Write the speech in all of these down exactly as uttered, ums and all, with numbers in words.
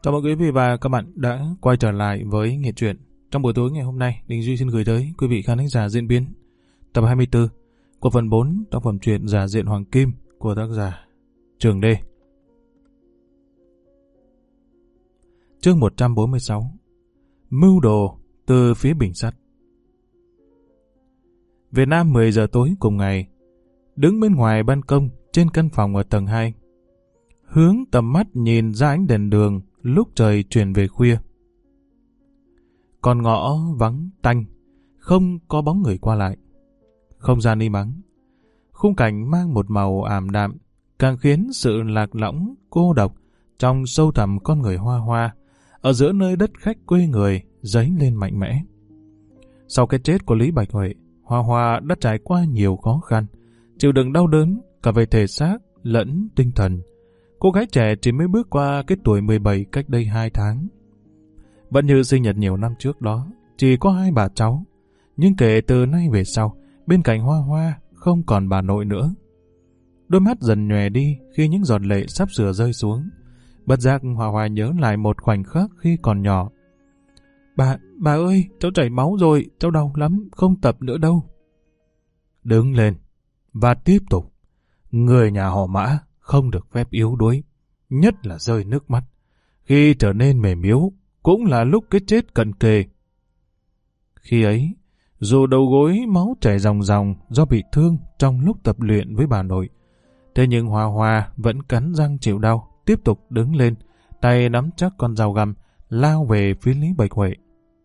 Chào mừng quý vị và các bạn đã quay trở lại với Nghệ Truyện. Trong buổi tối ngày hôm nay, Đình Duy xin gửi tới quý vị khán thính giả diễn biến tập hai mươi tư của phần bốn tác phẩm truyện Giả Diện Hoàng Kim của tác giả Trường Đê. Chương một trăm bốn mươi sáu. Mưu đồ từ phía Bình Sắt. Việt Nam mười giờ tối cùng ngày, đứng bên ngoài ban công trên căn phòng ở tầng hai, hướng tầm mắt nhìn ra ánh đèn đường lúc trời chuyển về khuya. Con ngõ vắng tanh, không có bóng người qua lại. Không gian im ắng, khung cảnh mang một màu ảm đạm, càng khiến sự lạc lõng, cô độc trong sâu thẳm con người Hoa Hoa ở giữa nơi đất khách quê người dấy lên mạnh mẽ. Sau cái chết của Lý Bạch Huệ, Hoa Hoa đã trải qua nhiều khó khăn, chịu đựng đau đớn cả về thể xác lẫn tinh thần. Cô gái trẻ chỉ mới bước qua cái tuổi mười bảy cách đây hai tháng. Vẫn như sinh nhật nhiều năm trước đó, chỉ có hai bà cháu. Nhưng kể từ nay về sau, bên cạnh Hoa Hoa không còn bà nội nữa. Đôi mắt dần nhòe đi khi những giọt lệ sắp sửa rơi xuống. Bất giác Hoa Hoa nhớ lại một khoảnh khắc khi còn nhỏ. Bà, bà ơi, cháu chảy máu rồi, cháu đau lắm, không tập nữa đâu. Đứng lên, và tiếp tục. Người nhà họ Mã không được phép yếu đuối, nhất là rơi nước mắt. Khi trở nên mềm yếu, cũng là lúc cái chết cận kề. Khi ấy, dù đầu gối máu chảy ròng ròng do bị thương trong lúc tập luyện với bà nội, thế nhưng Hoa Hoa vẫn cắn răng chịu đau, tiếp tục đứng lên, tay nắm chắc con dao găm, lao về phía Lý Bạch Huệ.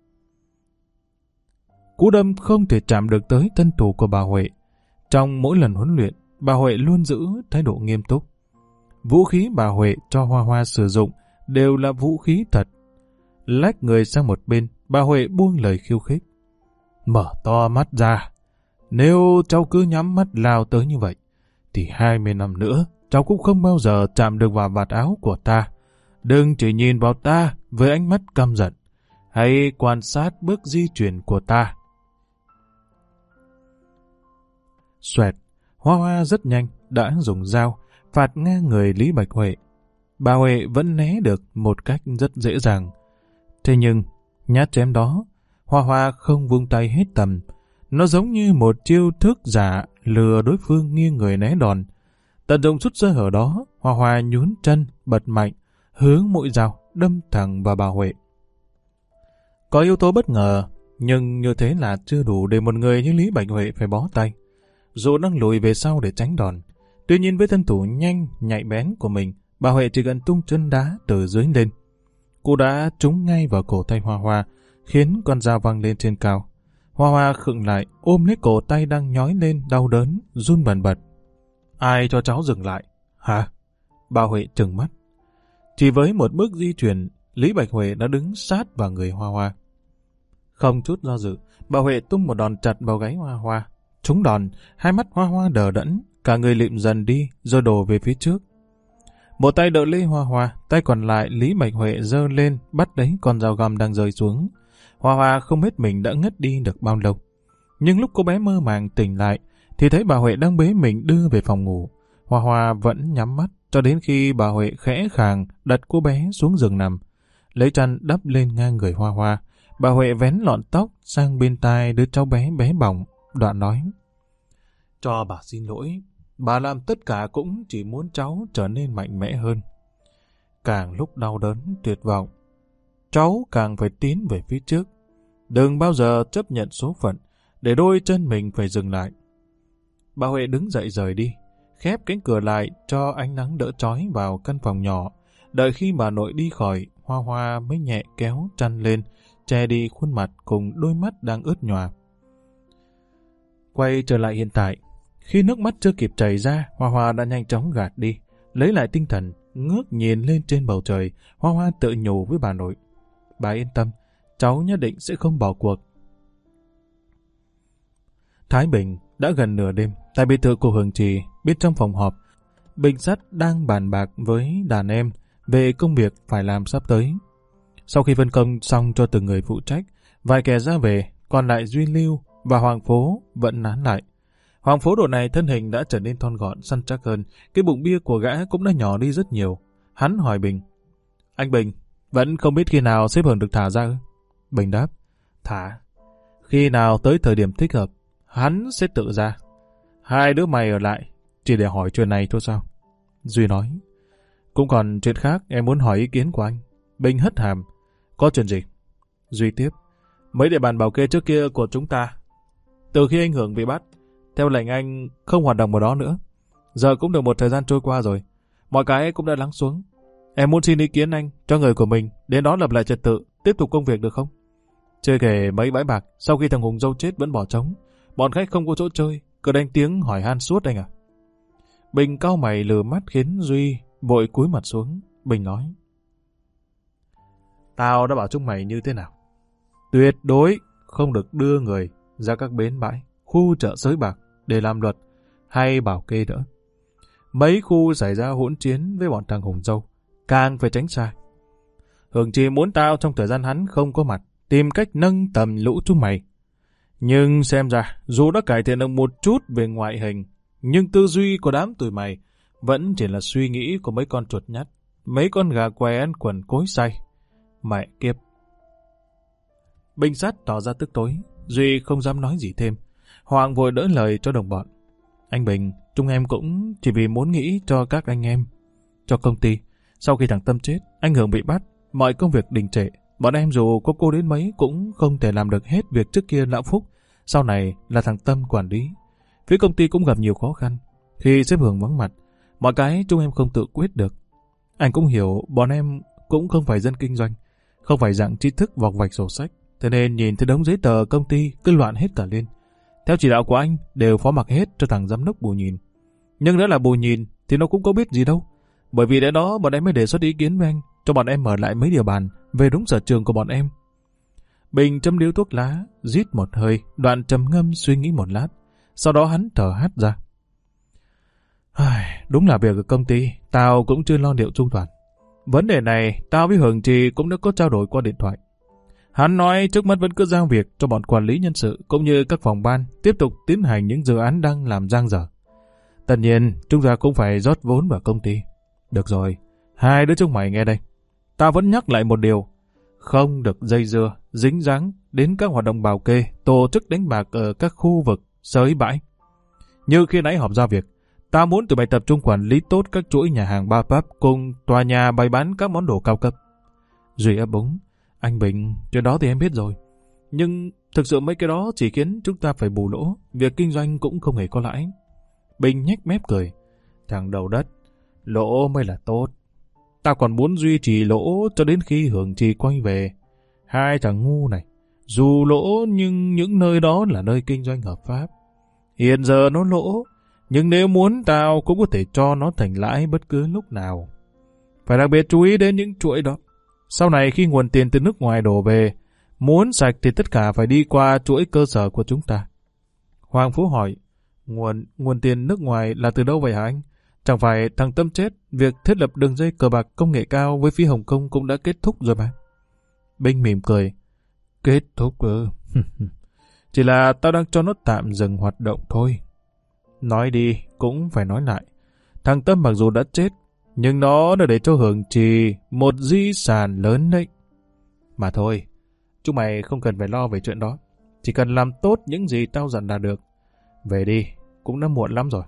Cú đâm không thể chạm được tới thân thủ của bà Huệ. Trong mỗi lần huấn luyện, bà Huệ luôn giữ thái độ nghiêm túc. Vũ khí bà Huệ cho Hoa Hoa sử dụng đều là vũ khí thật. Lách người sang một bên, bà Huệ buông lời khiêu khích. Mở to mắt ra. Nếu cháu cứ nhắm mắt lao tới như vậy, thì hai mươi năm nữa, cháu cũng không bao giờ chạm được vào vạt áo của ta. Đừng chỉ nhìn vào ta với ánh mắt căm giận. Hãy quan sát bước di chuyển của ta. Xoẹt, Hoa Hoa rất nhanh đã dùng dao phạt ngang người Lý Bạch Huệ. Bà Huệ vẫn né được một cách rất dễ dàng. Thế nhưng, nhát chém đó, Hoa Hoa không vung tay hết tầm. Nó giống như một chiêu thức giả lừa đối phương nghiêng người né đòn. Tận dụng chút sơ hở đó, Hoa Hoa nhún chân, bật mạnh, hướng mũi dao đâm thẳng vào bà Huệ. Có yếu tố bất ngờ, nhưng như thế là chưa đủ để một người như Lý Bạch Huệ phải bó tay. Dù đang lùi về sau để tránh đòn, tuy nhiên với thân thủ nhanh, nhạy bén của mình, bà Huệ chỉ cần tung chân đá từ dưới lên. Cú đá trúng ngay vào cổ tay Hoa Hoa, khiến con dao văng lên trên cao. Hoa Hoa khựng lại, ôm lấy cổ tay đang nhói lên đau đớn, run bần bật. Ai cho cháu dừng lại? Hả? Bà Huệ trừng mắt. Chỉ với một bước di chuyển, Lý Bạch Huệ đã đứng sát vào người Hoa Hoa. Không chút do dự, bà Huệ tung một đòn chặt vào gáy Hoa Hoa. Trúng đòn, hai mắt Hoa Hoa đờ đẫn, cả người lịm dần đi, rồi đổ về phía trước. Một tay đỡ lấy Hoa Hoa, tay còn lại Lý Bạch Huệ giơ lên, bắt lấy con dao găm đang rơi xuống. Hoa Hoa không biết mình đã ngất đi được bao lâu. Nhưng lúc cô bé mơ màng tỉnh lại, thì thấy bà Huệ đang bế mình đưa về phòng ngủ. Hoa Hoa vẫn nhắm mắt, cho đến khi bà Huệ khẽ khàng đặt cô bé xuống giường nằm. Lấy chăn đắp lên ngang người Hoa Hoa, bà Huệ vén lọn tóc sang bên tai đứa cháu bé bé bỏng, đoạn nói. Cho bà xin lỗi, bà làm tất cả cũng chỉ muốn cháu trở nên mạnh mẽ hơn. Càng lúc đau đớn, tuyệt vọng, cháu càng phải tiến về phía trước. Đừng bao giờ chấp nhận số phận, để đôi chân mình phải dừng lại. Bà Huệ đứng dậy rời đi, khép cánh cửa lại cho ánh nắng đỡ chói vào căn phòng nhỏ. Đợi khi bà nội đi khỏi, Hoa Hoa mới nhẹ kéo chăn lên, che đi khuôn mặt cùng đôi mắt đang ướt nhòa. Quay trở lại hiện tại, khi nước mắt chưa kịp chảy ra, Hoa Hoa đã nhanh chóng gạt đi. Lấy lại tinh thần, ngước nhìn lên trên bầu trời, Hoa Hoa tự nhủ với bà nội. Bà yên tâm, cháu nhất định sẽ không bỏ cuộc. Thái Bình đã gần nửa đêm, tại biệt thự của Hường Trì, bên trong phòng họp, Bình Sắt đang bàn bạc với đàn em về công việc phải làm sắp tới. Sau khi phân công xong cho từng người phụ trách, vài kẻ ra về, còn lại Duy Lưu và Hoàng Phố vẫn nán lại. Hoàng Phố độ này thân hình đã trở nên thon gọn, săn chắc hơn, cái bụng bia của gã cũng đã nhỏ đi rất nhiều. Hắn hỏi Bình. Anh Bình, Vẫn không biết khi nào sếp Hường được thả ra ư? Bình đáp. Thả. Khi nào tới thời điểm thích hợp, hắn sẽ tự ra. Hai đứa mày ở lại, chỉ để hỏi chuyện này thôi sao? Duy nói. Cũng còn chuyện khác em muốn hỏi ý kiến của anh. Bình hất hàm. Có chuyện gì? Duy tiếp. Mấy địa bàn bảo kê trước kia của chúng ta, từ khi anh Hưởng bị bắt, theo lệnh anh không hoạt động ở đó nữa. Giờ cũng được một thời gian trôi qua rồi, mọi cái cũng đã lắng xuống. Em muốn xin ý kiến anh cho người của mình đến đó lập lại trật tự, tiếp tục công việc được không? Chưa kể mấy bãi bạc sau khi thằng Hùng dâu chết vẫn bỏ trống, bọn khách không có chỗ chơi, cứ đánh tiếng hỏi han suốt anh à. Bình cau mày lừ mắt khiến Duy vội cúi mặt xuống. Bình nói. Tao đã bảo chúng mày như thế nào? Tuyệt đối không được đưa người ra các bến bãi, khu chợ xới bạc để làm luật hay bảo kê nữa. Mấy khu xảy ra hỗn chiến với bọn thằng Hùng dâu, càng phải tránh xa. Hưởng chỉ muốn tao trong thời gian hắn không có mặt, tìm cách nâng tầm lũ chúng mày. Nhưng xem ra, dù đã cải thiện được một chút về ngoại hình, nhưng tư duy của đám tụi mày vẫn chỉ là suy nghĩ của mấy con chuột nhắt, mấy con gà què ăn quần cối xay. Mẹ kiếp. Bình sát tỏ ra tức tối, Duy không dám nói gì thêm. Hoàng vội đỡ lời cho đồng bọn. Anh Bình, chúng em cũng chỉ vì muốn nghĩ cho các anh em, cho công ty. Sau khi thằng Tâm chết, anh Hưởng bị bắt, mọi công việc đình trệ. Bọn em dù có cô đến mấy cũng không thể làm được hết việc trước kia lão Phúc. Sau này là thằng Tâm quản lý. Phía công ty cũng gặp nhiều khó khăn. Khi sếp Hưởng vắng mặt, mọi cái chúng em không tự quyết được. Anh cũng hiểu bọn em cũng không phải dân kinh doanh, không phải dạng trí thức vọc vạch sổ sách. Thế nên nhìn thấy đống giấy tờ công ty cứ loạn hết cả lên. Theo chỉ đạo của anh, đều phó mặc hết cho thằng giám đốc Bù Nhìn. Nhưng đã là Bù Nhìn thì nó cũng có biết gì đâu. Bởi vì để đó bọn em mới đề xuất ý kiến với anh, cho bọn em mở lại mấy địa bàn về đúng sở trường của bọn em. Bình châm điếu thuốc lá, rít một hơi, đoạn trầm ngâm suy nghĩ một lát. Sau đó hắn thở hắt ra. Đúng là việc ở công ty, tao cũng chưa lo liệu chu toàn. Vấn đề này, tao với Hường Trì cũng đã có trao đổi qua điện thoại. Hắn nói trước mắt vẫn cứ giao việc cho bọn quản lý nhân sự cũng như các phòng ban tiếp tục tiến hành những dự án đang làm dang dở. Tất nhiên, chúng ta cũng phải rót vốn vào công ty. Được rồi, hai đứa chúng mày nghe đây. Tao vẫn nhắc lại một điều. Không được dây dưa, dính dáng đến các hoạt động bảo kê, tổ chức đánh bạc ở các khu vực, xới bãi. Như khi nãy họp giao việc, tao muốn tụi mày tập trung quản lý tốt các chuỗi nhà hàng bar pub cùng tòa nhà bày bán các món đồ cao cấp. Duy ấp úng. Anh Bình, chuyện đó thì em biết rồi. Nhưng thực sự mấy cái đó chỉ khiến chúng ta phải bù lỗ. Việc kinh doanh cũng không hề có lãi. Bình nhếch mép cười. Thằng đầu đất, lỗ mới là tốt. Tao còn muốn duy trì lỗ cho đến khi Hưởng Trì quay về. Hai thằng ngu này, dù lỗ nhưng những nơi đó là nơi kinh doanh hợp pháp. Hiện giờ nó lỗ, nhưng nếu muốn tao cũng có thể cho nó thành lãi bất cứ lúc nào. Phải đặc biệt chú ý đến những chuỗi đó. Sau này khi nguồn tiền từ nước ngoài đổ về, muốn sạch thì tất cả phải đi qua chuỗi cơ sở của chúng ta. Hoàng Phú hỏi, nguồn nguồn tiền nước ngoài là từ đâu vậy hả anh? Chẳng phải thằng Tâm chết, việc thiết lập đường dây cờ bạc công nghệ cao với phía Hồng Kông cũng đã kết thúc rồi mà. Bình mỉm cười. Kết thúc ư? Chỉ là tao đang cho nó tạm dừng hoạt động thôi. Nói đi, cũng phải nói lại. Thằng Tâm mặc dù đã chết, nhưng nó đã để cho Hưởng Trì một di sản lớn đấy. Mà thôi, chúng mày không cần phải lo về chuyện đó. Chỉ cần làm tốt những gì tao dặn là được. Về đi, cũng đã muộn lắm rồi.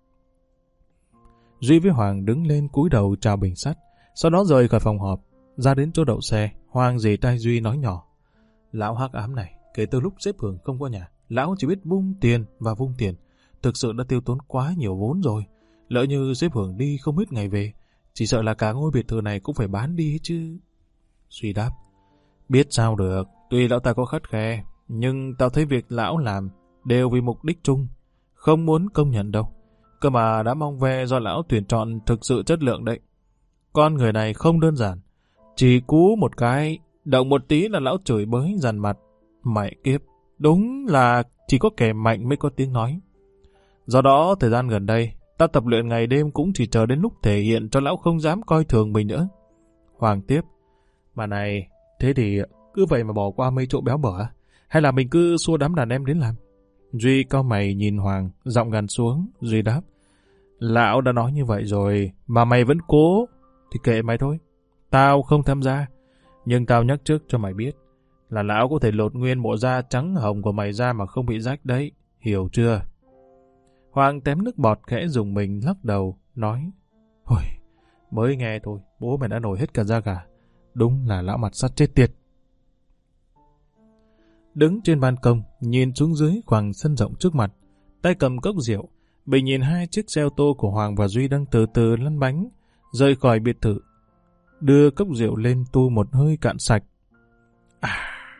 Duy với Hoàng đứng lên cúi đầu chào Bình Sắt, sau đó rời khỏi phòng họp, ra đến chỗ đậu xe. Hoàng dì tai Duy nói nhỏ. Lão hắc ám này, kể từ lúc sếp Hưởng không có nhà, lão chỉ biết vung tiền và vung tiền. Thực sự đã tiêu tốn quá nhiều vốn rồi. Lỡ như sếp Hưởng đi không biết ngày về, chỉ sợ là cả ngôi biệt thự này cũng phải bán đi chứ. Duy đáp. Biết sao được, tuy lão ta có khắt khe, nhưng tao thấy việc lão làm đều vì mục đích chung, không muốn công nhận đâu. Cơ mà đã mong ve do lão tuyển chọn thực sự chất lượng đấy. Con người này không đơn giản, chỉ cú một cái, động một tí là lão chửi bới dằn mặt. Mẹ kiếp, đúng là chỉ có kẻ mạnh mới có tiếng nói. Do đó, thời gian gần đây, ta tập luyện ngày đêm cũng chỉ chờ đến lúc thể hiện cho lão không dám coi thường mình nữa. Hoàng tiếp. Mà này, thế thì cứ vậy mà bỏ qua mấy chỗ béo bở, hay là mình cứ xua đám đàn em đến làm? Duy cau mày nhìn Hoàng, giọng gằn xuống. Duy đáp. Lão đã nói như vậy rồi, mà mày vẫn cố, thì kệ mày thôi. Tao không tham gia. Nhưng tao nhắc trước cho mày biết, là lão có thể lột nguyên bộ da trắng hồng của mày ra mà không bị rách đấy, hiểu chưa? Hoàng tém nước bọt khẽ dùng mình lắc đầu, nói, ôi, mới nghe thôi, bố mày đã nổi hết cả da gà. Đúng là lão mặt sắt chết tiệt. Đứng trên ban công, nhìn xuống dưới khoảng sân rộng trước mặt, tay cầm cốc rượu, Bình nhìn hai chiếc xe ô tô của Hoàng và Duy đang từ từ lăn bánh, rời khỏi biệt thự. Đưa cốc rượu lên tu một hơi cạn sạch. À,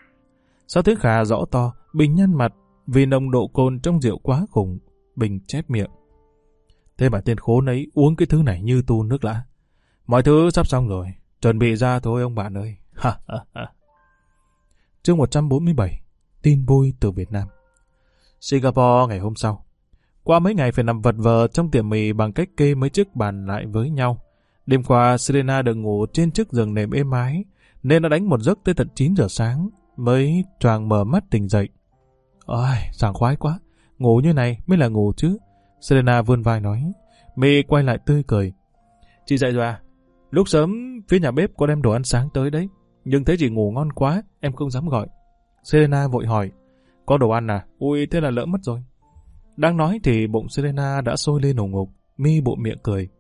sau tiếng khà rõ to, Bình nhăn mặt vì nồng độ cồn trong rượu quá khủng. Bình chép miệng. Thế mà tên khốn ấy uống cái thứ này như tu nước lã. Mọi thứ sắp xong rồi, chuẩn bị ra thôi ông bạn ơi. Ha ha ha. Chương một trăm bốn mươi bảy. Tin vui từ Việt Nam. Singapore ngày hôm sau. Qua mấy ngày phải nằm vật vờ trong tiệm mì bằng cách kê mấy chiếc bàn lại với nhau. Đêm qua Serena được ngủ trên chiếc giường nệm êm ái, nên nó đánh một giấc tới tận chín giờ sáng, mới choàng mở mắt tỉnh dậy. Ôi, sảng khoái quá, ngủ như này mới là ngủ chứ. Serena vươn vai nói. Mì quay lại tươi cười. Chị dậy rồi à? Lúc sớm phía nhà bếp có đem đồ ăn sáng tới đấy, nhưng thấy chị ngủ ngon quá, em không dám gọi. Serena vội hỏi. Có đồ ăn à? Ui, thế là lỡ mất rồi. Đang nói thì bụng Serena đã sôi lên ủng ngục. Mi bụng miệng cười.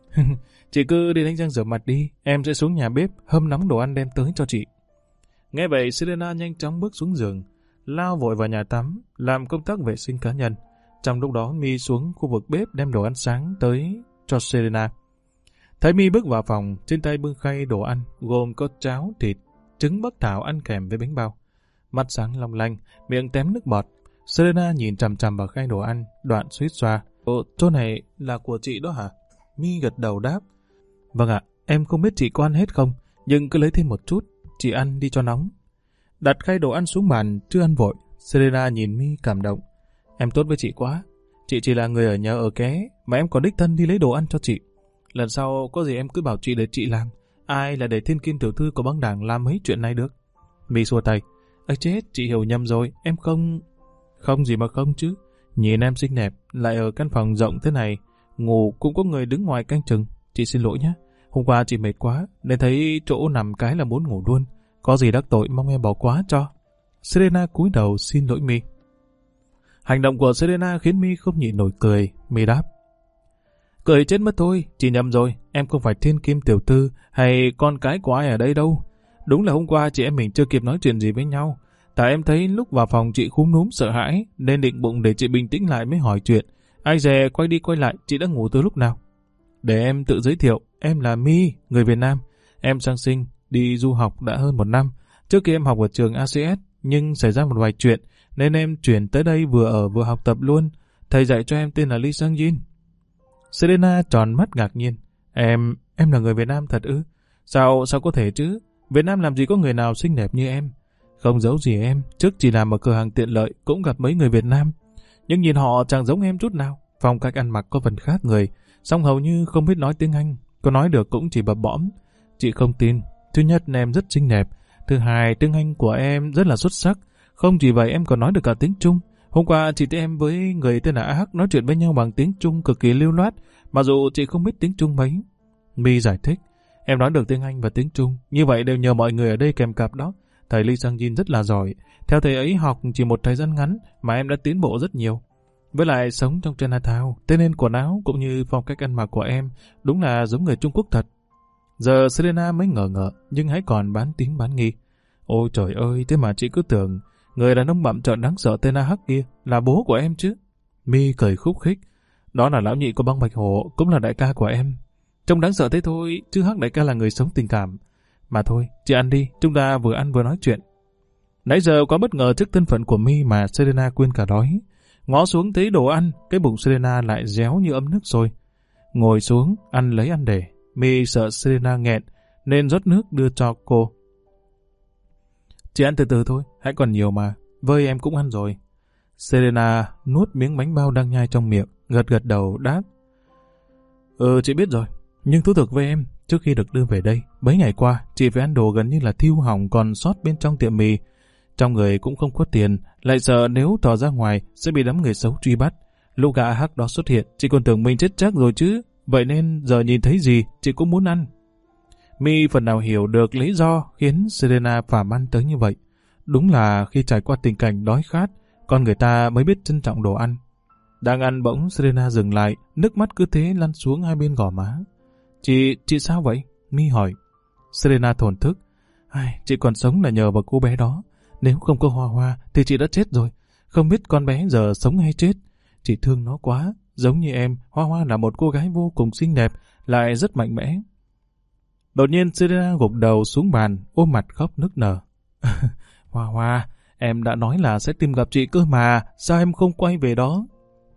Chị cứ đi đánh răng rửa mặt đi, em sẽ xuống nhà bếp hâm nóng đồ ăn đem tới cho chị. Nghe vậy Serena nhanh chóng bước xuống giường, lao vội vào nhà tắm, làm công tác vệ sinh cá nhân. Trong lúc đó Mi xuống khu vực bếp đem đồ ăn sáng tới cho Serena. Thấy Mi bước vào phòng, trên tay bưng khay đồ ăn gồm có cháo, thịt, trứng bắc thảo ăn kèm với bánh bao. Mắt sáng long lanh, miệng tém nước bọt. Serena nhìn chằm chằm vào khay đồ ăn, đoạn suýt xoa. Ồ, chỗ này là của chị đó hả? Mi gật đầu đáp. Vâng ạ, em không biết chị có ăn hết không, nhưng cứ lấy thêm một chút, chị ăn đi cho nóng. Đặt khay đồ ăn xuống bàn, chưa ăn vội. Serena nhìn Mi cảm động. Em tốt với chị quá, chị chỉ là người ở nhờ ở ké, mà em còn đích thân đi lấy đồ ăn cho chị. Lần sau có gì em cứ bảo chị để chị làm, ai là để thiên kim tiểu thư của băng đảng làm mấy chuyện này được. Mi xua tay. Ây chết, chị hiểu nhầm rồi, em không... Không gì mà không chứ. Nhìn em xinh đẹp, lại ở căn phòng rộng thế này, ngủ cũng có người đứng ngoài canh chừng. Chị xin lỗi nhé, hôm qua chị mệt quá, nên thấy chỗ nằm cái là muốn ngủ luôn. Có gì đắc tội mong em bỏ qua cho. Serena cúi đầu xin lỗi Mi. Hành động của Serena khiến Mi không nhịn nổi cười. Mi đáp. Cười chết mất thôi, chị nhầm rồi, em không phải thiên kim tiểu thư hay con cái của ai ở đây đâu. Đúng là hôm qua chị em mình chưa kịp nói chuyện gì với nhau. Tại em thấy lúc vào phòng chị khúm núm sợ hãi, nên định bụng để chị bình tĩnh lại mới hỏi chuyện. Ai dè quay đi quay lại, chị đã ngủ từ lúc nào? Để em tự giới thiệu, em là Mi, người Việt Nam. Em sang sinh, đi du học đã hơn một năm. Trước kia em học ở trường a xê ét, nhưng xảy ra một vài chuyện, nên em chuyển tới đây vừa ở vừa học tập luôn. Thầy dạy cho em tên là Lee Sang Jin. Serena tròn mắt ngạc nhiên. Em, em là người Việt Nam thật ư? Sao, sao có thể chứ? Việt Nam làm gì có người nào xinh đẹp như em? Không giấu gì em, trước chỉ làm ở cửa hàng tiện lợi cũng gặp mấy người Việt Nam. Nhưng nhìn họ chẳng giống em chút nào. Phong cách ăn mặc có phần khác người, song hầu như không biết nói tiếng Anh. Có nói được cũng chỉ bập bõm. Chị không tin. Thứ nhất, em rất xinh đẹp. Thứ hai, tiếng Anh của em rất là xuất sắc. Không chỉ vậy, em còn nói được cả tiếng Trung. Hôm qua chị thấy em với người tên là A Hắc nói chuyện với nhau bằng tiếng Trung cực kỳ lưu loát, mặc dù chị không biết tiếng Trung mấy. Mi giải thích. Em nói được tiếng Anh và tiếng Trung, như vậy đều nhờ mọi người ở đây kèm cặp đó. Thầy Lee Sang Jin rất là giỏi. Theo thầy ấy học chỉ một thời gian ngắn mà em đã tiến bộ rất nhiều. Với lại sống trong Chinatown, thế nên quần áo cũng như phong cách ăn mặc của em đúng là giống người Trung Quốc thật. Giờ Serena mới ngờ ngợ, nhưng hãy còn bán tín bán nghi. Ôi trời ơi, thế mà chị cứ tưởng người đàn ông bặm trợn đáng sợ tên A Hắc kia là bố của em chứ. Mi cười khúc khích. Đó là lão nhị của băng Bạch Hổ, cũng là đại ca của em. Trông đáng sợ thế thôi, chứ Hắc đại ca là người sống tình cảm. Mà thôi, chị ăn đi, chúng ta vừa ăn vừa nói chuyện. Nãy giờ quá bất ngờ trước thân phận của Mi mà Serena quên cả đói. Ngó xuống thấy đồ ăn, cái bụng Serena lại réo như ấm nước sôi. Ngồi xuống, ăn lấy ăn để. Mi sợ Serena nghẹn, nên rót nước đưa cho cô. Chị ăn từ từ thôi, hãy còn nhiều mà. Vơi em cũng ăn rồi. Serena nuốt miếng bánh bao đang nhai trong miệng, gật gật đầu đáp. Ừ, chị biết rồi. Nhưng thú thực với em, trước khi được đưa về đây, mấy ngày qua, chị phải ăn đồ gần như là thiêu hỏng còn sót bên trong tiệm mì. Trong người cũng không có tiền, lại sợ nếu tỏ ra ngoài sẽ bị đám người xấu truy bắt. Lúc gã Hắc đó xuất hiện, chị còn tưởng mình chết chắc rồi chứ. Vậy nên giờ nhìn thấy gì, chị cũng muốn ăn. My phần nào hiểu được lý do khiến Serena phàm ăn tới như vậy. Đúng là khi trải qua tình cảnh đói khát, con người ta mới biết trân trọng đồ ăn. Đang ăn bỗng Serena dừng lại, nước mắt cứ thế lăn xuống hai bên gò má. Chị, chị sao vậy? My hỏi. Serena thổn thức. Ai, chị còn sống là nhờ vào cô bé đó. Nếu không có Hoa Hoa thì chị đã chết rồi. Không biết con bé giờ sống hay chết. Chị thương nó quá. Giống như em, Hoa Hoa là một cô gái vô cùng xinh đẹp, lại rất mạnh mẽ. Đột nhiên Serena gục đầu xuống bàn, ôm mặt khóc nức nở. Hoa Hoa, em đã nói là sẽ tìm gặp chị cơ mà, sao em không quay về đó?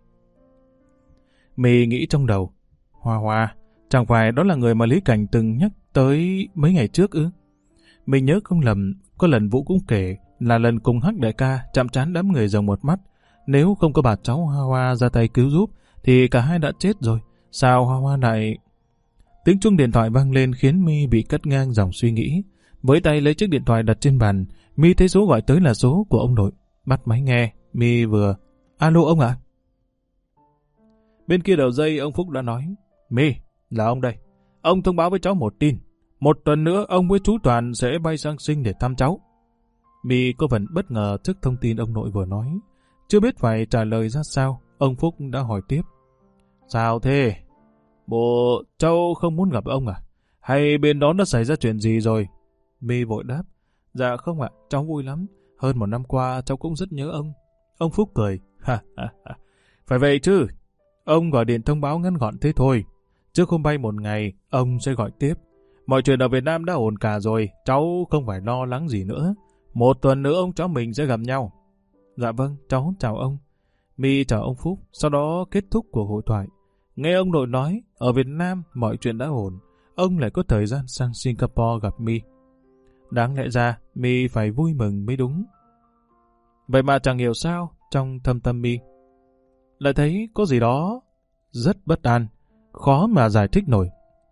My nghĩ trong đầu. Hoa Hoa, chẳng phải đó là người mà Lý Cảnh từng nhắc tới mấy ngày trước ư? Mình nhớ không lầm, có lần Vũ cũng kể là lần cùng Hắc đại ca chạm trán đám người rồng một mắt. Nếu không có bà cháu Hoa Hoa ra tay cứu giúp, thì cả hai đã chết rồi. Sao Hoa Hoa lại... Tiếng chuông điện thoại vang lên khiến My bị cắt ngang dòng suy nghĩ. Với tay lấy chiếc điện thoại đặt trên bàn, My thấy số gọi tới là số của ông nội. Bắt máy nghe, My vừa... Alo ông ạ? Bên kia đầu dây ông Phúc đã nói. My, là ông đây. Ông thông báo với cháu một tin. Một tuần nữa ông với chú Toàn sẽ bay sang Sinh để thăm cháu. My có phần bất ngờ trước thông tin ông nội vừa nói. Chưa biết phải trả lời ra sao, ông Phúc đã hỏi tiếp. Sao thế? Bộ cháu không muốn gặp ông à? Hay bên đó đã xảy ra chuyện gì rồi? My vội đáp. Dạ không ạ, cháu vui lắm. Hơn một năm qua cháu cũng rất nhớ ông. Ông Phúc cười. Ha ha ha. Phải vậy chứ. Ông gọi điện thông báo ngắn gọn thế thôi. Trước hôm bay một ngày, ông sẽ gọi tiếp. Mọi chuyện ở Việt Nam đã ổn cả rồi, cháu không phải lo lắng gì nữa. Một tuần nữa ông cháu mình sẽ gặp nhau. Dạ vâng, cháu chào ông. My chào ông Phúc, sau đó kết thúc cuộc hội thoại. Nghe ông nội nói, ở Việt Nam mọi chuyện đã ổn, ông lại có thời gian sang Singapore gặp My. Đáng lẽ ra, My phải vui mừng mới đúng. Vậy mà chẳng hiểu sao, trong thâm tâm My, lại thấy có gì đó rất bất an, khó mà giải thích nổi.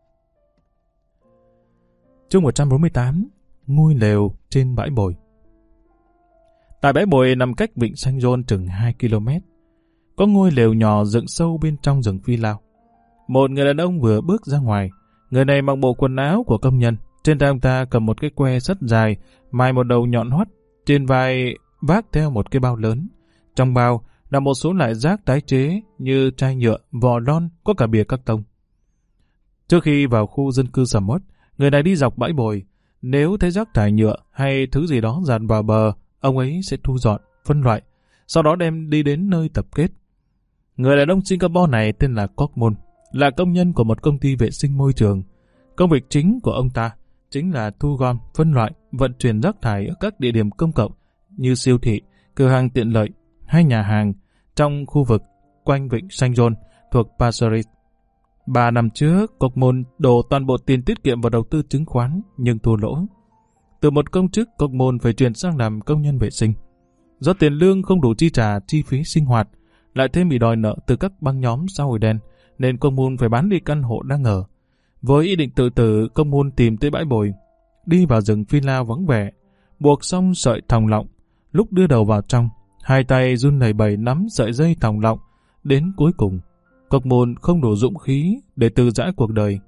Chương một trăm bốn mươi tám, ngôi lều trên bãi bồi. Tại bãi bồi nằm cách vịnh San John chừng hai ki lô mét. Có ngôi lều nhỏ dựng sâu bên trong rừng phi lao. Một người đàn ông vừa bước ra ngoài. Người này mặc bộ quần áo của công nhân. Trên tay ông ta cầm một cái que sắt dài, mài một đầu nhọn hoắt. Trên vai vác theo một cái bao lớn. Trong bao là một số loại rác tái chế như chai nhựa, vỏ lon, có cả bìa các tông. Trước khi vào khu dân cư sầm uất, người này đi dọc bãi bồi. Nếu thấy rác thải nhựa hay thứ gì đó dàn vào bờ, ông ấy sẽ thu dọn, phân loại, sau đó đem đi đến nơi tập kết. Người đàn ông Singapore này tên là Cockmon, là công nhân của một công ty vệ sinh môi trường. Công việc chính của ông ta chính là thu gom, phân loại, vận chuyển rác thải ở các địa điểm công cộng như siêu thị, cửa hàng tiện lợi hay nhà hàng trong khu vực quanh vịnh San John thuộc Passaris. Ba năm trước, Cockmon đổ toàn bộ tiền tiết kiệm vào đầu tư chứng khoán nhưng thua lỗ. Từ một công chức, Cockmon phải chuyển sang làm công nhân vệ sinh. Do tiền lương không đủ chi trả chi phí sinh hoạt, lại thêm bị đòi nợ từ các băng nhóm xã hội đen, nên Cockmon phải bán đi căn hộ đang ở. Với ý định tự tử, Cockmon tìm tới bãi bồi, đi vào rừng phi lao vắng vẻ, buộc xong sợi thòng lọng. Lúc đưa đầu vào trong, hai tay run lẩy bẩy nắm sợi dây thòng lọng. Đến cuối cùng, Cockmon không đủ dũng khí để từ giã cuộc đời.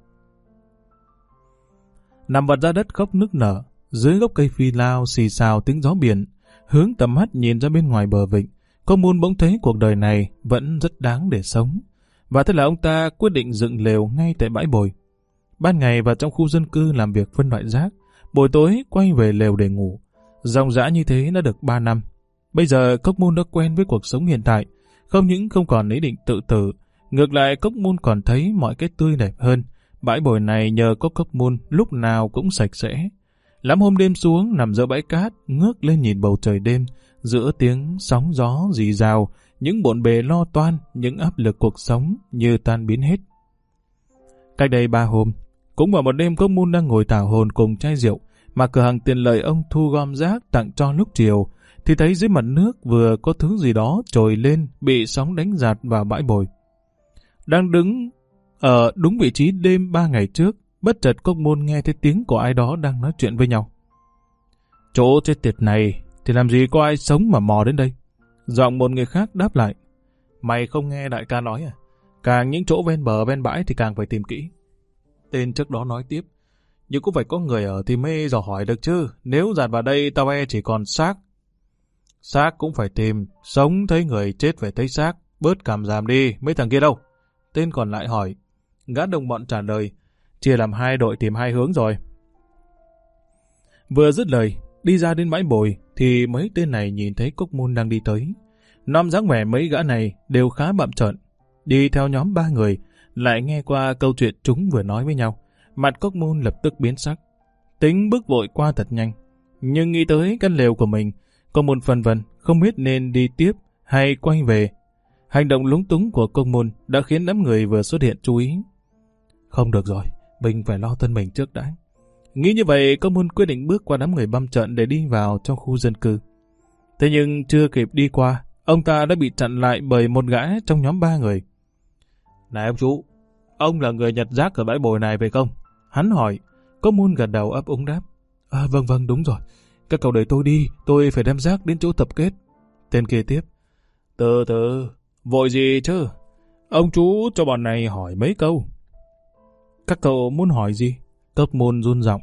Nằm vật ra đất khóc nức nở, dưới gốc cây phi lao xì xào tiếng gió biển, hướng tầm mắt nhìn ra bên ngoài bờ vịnh, Cockmon bỗng thấy cuộc đời này vẫn rất đáng để sống. Và thế là ông ta quyết định dựng lều ngay tại bãi bồi. Ban ngày vào trong khu dân cư làm việc phân loại rác, buổi tối quay về lều để ngủ. Dòng dã như thế đã được ba năm. Bây giờ Cockmon đã quen với cuộc sống hiện tại, không những không còn ý định tự tử, ngược lại Cockmon còn thấy mọi cái tươi đẹp hơn. Bãi bồi này nhờ có Cockmon lúc nào cũng sạch sẽ. Lắm hôm đêm xuống nằm giữa bãi cát, ngước lên nhìn bầu trời đêm, giữa tiếng sóng gió rì rào, những bộn bề lo toan, những áp lực cuộc sống như tan biến hết. Cách đây ba hôm, cũng vào một đêm Cockmon đang ngồi thả hồn cùng chai rượu mà cửa hàng tiện lợi ông thu gom rác tặng cho lúc chiều, thì thấy dưới mặt nước vừa có thứ gì đó trồi lên, bị sóng đánh dạt vào bãi bồi. Đang đứng ở đúng vị trí đêm ba ngày trước, bất chợt Cockmon nghe thấy tiếng của ai đó đang nói chuyện với nhau. Chỗ chết tiệt này thì làm gì có ai sống mà mò đến đây? Giọng một người khác đáp lại. Mày không nghe đại ca nói à? Càng những chỗ ven bờ ven bãi thì càng phải tìm kỹ. Tên trước đó nói tiếp. nhưng cũng phải có người ở thì mới dò hỏi được chứ. Nếu dạt vào đây tao e chỉ còn xác. Xác cũng phải tìm, sống thấy người chết phải thấy xác. Bớt cảm giảm đi, mấy thằng kia đâu? Tên còn lại hỏi. Gã đồng bọn trả lời, chia làm hai đội tìm hai hướng rồi. Vừa dứt lời, đi ra đến bãi bồi thì mấy tên này nhìn thấy Cốc Môn đang đi tới. Năm dáng vẻ mấy gã này đều khá bặm trợn. Đi theo nhóm ba người, lại nghe qua câu chuyện chúng vừa nói với nhau. Mặt Cốc Môn lập tức biến sắc. Tính bước vội qua thật nhanh. Nhưng nghĩ tới căn lều của mình, Cốc Môn phân vân không biết nên đi tiếp hay quay về. Hành động lúng túng của Cốc Môn đã khiến đám người vừa xuất hiện chú ý. Không được rồi, mình phải lo thân mình trước đã. Nghĩ như vậy, Cốc Môn quyết định bước qua đám người băm trận để đi vào trong khu dân cư. Thế nhưng chưa kịp đi qua, ông ta đã bị chặn lại bởi một gã trong nhóm ba người. Này ông chú, ông là người nhặt rác ở bãi bồi này phải không? Hắn hỏi. Cốc Môn gật đầu ấp úng đáp. À, vâng vâng đúng rồi. Các cậu đợi tôi đi, tôi phải đem rác đến chỗ tập kết. Tên kia tiếp. Từ từ, vội gì chứ? Ông chú cho bọn này hỏi mấy câu. Các cậu muốn hỏi gì? Cốc Môn run giọng.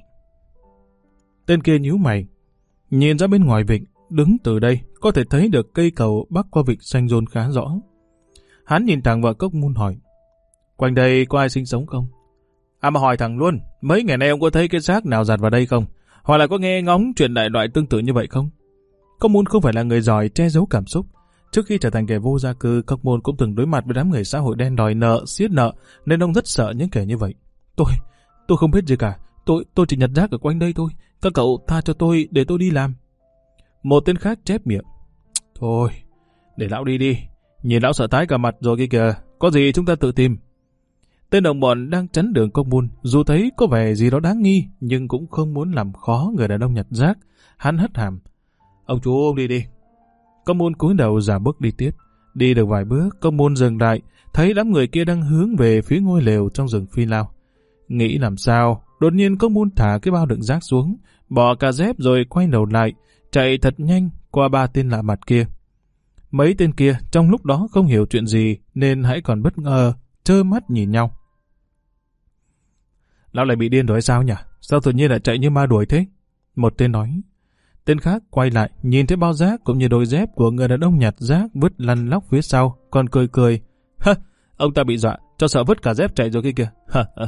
Tên kia nhíu mày. Nhìn ra bên ngoài vịnh, đứng từ đây có thể thấy được cây cầu bắc qua vịnh xanh rôn khá rõ. Hắn nhìn thẳng vào Cốc Môn hỏi. Quanh đây có ai sinh sống không? À mà hỏi thẳng luôn, mấy ngày nay ông có thấy cái xác nào dạt vào đây không? Hoặc là có nghe ngóng chuyện đại loại tương tự như vậy không? Cốc Môn không phải là người giỏi che giấu cảm xúc. Trước khi trở thành kẻ vô gia cư, Cốc Môn cũng từng đối mặt với đám người xã hội đen đòi nợ, siết nợ, nên ông rất sợ những kẻ như vậy. Tôi, tôi không biết gì cả. Tôi, tôi chỉ nhặt rác ở quanh đây thôi. Các cậu tha cho tôi để tôi đi làm. Một tên khác chép miệng. Thôi, để lão đi đi. Nhìn lão sợ tái cả mặt rồi kia kìa. Có gì chúng ta tự tìm. Tên đồng bọn đang chắn đường Cốc Môn, dù thấy có vẻ gì đó đáng nghi, nhưng cũng không muốn làm khó người đàn ông nhặt rác. Hắn hất hàm. Ông chú ông đi đi. Cốc Môn cúi đầu giả bước đi tiếp. Đi được vài bước, Cốc Môn dừng lại, thấy đám người kia đang hướng về phía ngôi lều trong rừng phi lao. Nghĩ làm sao, đột nhiên Cốc Môn thả cái bao đựng rác xuống, bỏ cả dép rồi quay đầu lại, chạy thật nhanh qua ba tên lạ mặt kia. Mấy tên kia trong lúc đó không hiểu chuyện gì nên hãy còn bất ngờ, trơ mắt nhìn nhau. Lão lại bị điên rồi sao nhỉ? Sao tự nhiên lại chạy như ma đuổi thế? Một tên nói. Tên khác quay lại, nhìn thấy bao rác cũng như đôi dép của người đàn ông nhặt rác vứt lăn lóc phía sau, còn cười cười. Hơ, ông ta bị dọa, cho sợ vứt cả dép chạy rồi kia kìa.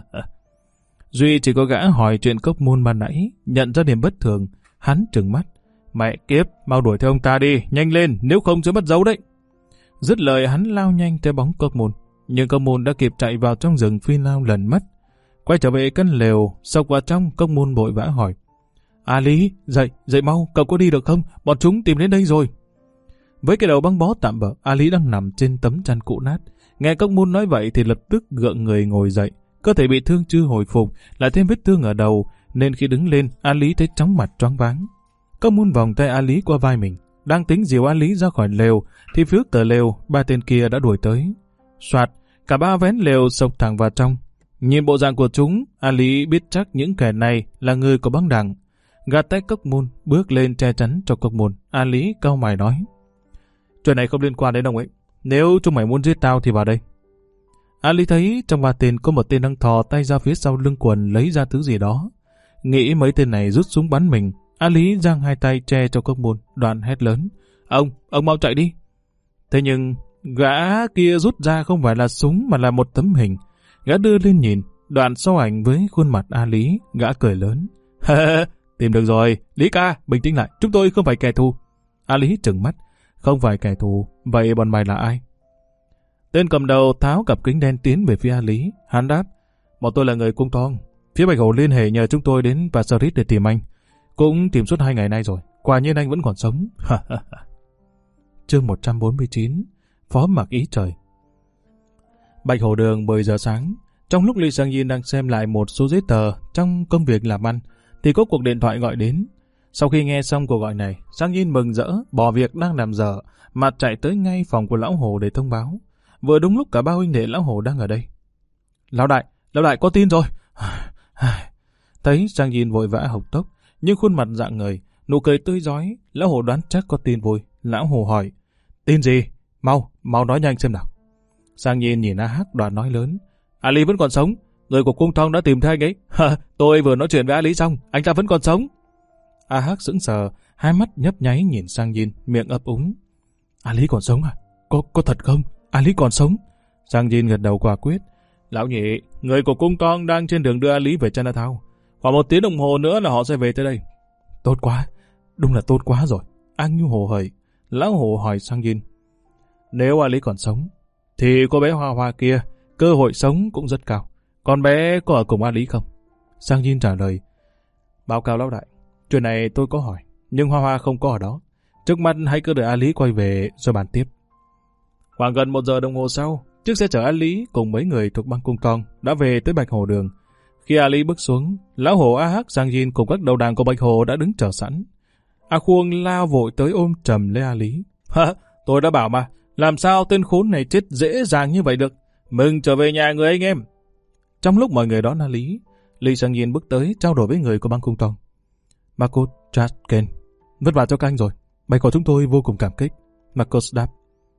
Duy chỉ có gã hỏi chuyện Cốc Môn ban nãy, nhận ra điểm bất thường, hắn trừng mắt. Mẹ kiếp, mau đuổi theo ông ta đi, nhanh lên, nếu không sẽ mất dấu đấy. Dứt lời hắn lao nhanh theo bóng Cốc Môn, nhưng Cốc Môn đã kịp chạy vào trong rừng phi lao lần mất. Quay trở về căn lều, sộc vào trong, Cốc Môn vội vã hỏi. À Lý, dậy, dậy mau, cậu có đi được không? Bọn chúng tìm đến đây rồi. Với cái đầu băng bó tạm bỡ, A Lý đang nằm trên tấm chăn cũ nát. Nghe Cốc Môn nói vậy thì lập tức gượng người ngồi dậy. Cơ thể bị thương chưa hồi phục, lại thêm vết thương ở đầu, nên khi đứng lên, A Lý thấy chóng mặt choáng váng. Cốc Môn vòng tay A Lý qua vai mình, đang tính dìu A Lý ra khỏi lều, thì phía cửa lều, ba tên kia đã đuổi tới. Soạt, cả ba vén lều sộc thẳng vào trong. Nhìn bộ dạng của chúng, A Lý biết chắc những kẻ này là người của băng đảng. Gạt tay Cốc Môn, bước lên che chắn cho Cốc Môn. A Lý cau mày nói. Chuyện này không liên quan đến ông ấy. Nếu chúng mày muốn giết tao thì vào đây. A Lý thấy trong ba tên có một tên đang thò tay ra phía sau lưng quần lấy ra thứ gì đó. Nghĩ mấy tên này rút súng bắn mình. A Lý giang hai tay che cho Cốc Môn, đoạn hét lớn. Ông, ông mau chạy đi. Thế nhưng, gã kia rút ra không phải là súng mà là một tấm hình. Gã đưa lên nhìn, đoạn so ảnh với khuôn mặt A Lý, gã cười lớn. Tìm được rồi, Lý ca, bình tĩnh lại, chúng tôi không phải kẻ thù. A Lý trừng mắt, không phải kẻ thù, vậy bọn mày là ai? Tên cầm đầu tháo cặp kính đen tiến về phía A Lý, hắn đáp, bọn tôi là người Cung Thong. Phía Bạch Hổ liên hệ nhờ chúng tôi đến Pasarit để tìm anh. Cũng tìm suốt hai ngày nay rồi, quả nhiên anh vẫn còn sống. Chương một trăm bốn mươi chín, Phó Mặc Ý Trời. Bạch Hổ Đường mười giờ sáng, trong lúc Lý Sang Yin đang xem lại một số giấy tờ trong công việc làm ăn, thì có cuộc điện thoại gọi đến. Sau khi nghe xong cuộc gọi này, Sang Yin mừng rỡ, bỏ việc đang làm dở, mà chạy tới ngay phòng của Lão Hổ để thông báo. Vừa đúng lúc cả ba huynh đệ Lão Hổ đang ở đây. Lão đại, Lão đại có tin rồi. Thấy Sang Yin vội vã hộc tốc, nhưng khuôn mặt rạng ngời, nụ cười tươi rói, Lão Hổ đoán chắc có tin vui. Lão Hổ hỏi, tin gì? Mau, mau nói nhanh xem nào. Sang Yin nhìn A Hắc, đoạn nói lớn. A Lý vẫn còn sống, người của cung Tong đã tìm thấy anh ấy. Tôi vừa nói chuyện với A Lý xong, anh ta vẫn còn sống. A Hắc sững sờ, hai mắt nhấp nháy nhìn sang Yin, miệng ấp úng. A Lý còn sống à? Có có thật không? A Lý còn sống? Sang Yin gật đầu quả quyết. Lão nhị, người của cung Tong đang trên đường đưa A Lý về Chinatown. Khoảng một tiếng đồng hồ nữa là họ sẽ về tới đây. Tốt quá, đúng là tốt quá rồi. An Nhu hồ hởi. Lão hồ hỏi Sang Yin. Nếu A Lý còn sống, thì cô bé Hoa Hoa kia, cơ hội sống cũng rất cao. Con bé có ở cùng A Lý không? Sang Yin trả lời. Báo cáo lão đại, chuyện này tôi có hỏi, nhưng Hoa Hoa không có ở đó. Trước mắt hãy cứ đợi A Lý quay về rồi bàn tiếp. Khoảng gần một giờ đồng hồ sau, chiếc xe chở A Lý cùng mấy người thuộc băng cung Tong đã về tới Bạch Hồ Đường. Khi A Lý bước xuống, lão hồ A Hắc, Sang Yin cùng các đầu đảng của Bạch Hồ đã đứng chờ sẵn. A Khuông lao vội tới ôm trầm lấy A Lý. Hả? Tôi đã bảo mà, làm sao tên khốn này chết dễ dàng như vậy được? Mừng trở về nhà người anh em. Trong lúc mọi người đón A Lý, Lee Sang Yin bước tới trao đổi với người của băng cung Tong. Marcus, Chad, Ken, vất vả cho các anh rồi. Bạch Hồ chúng tôi vô cùng cảm kích. Marcus đáp.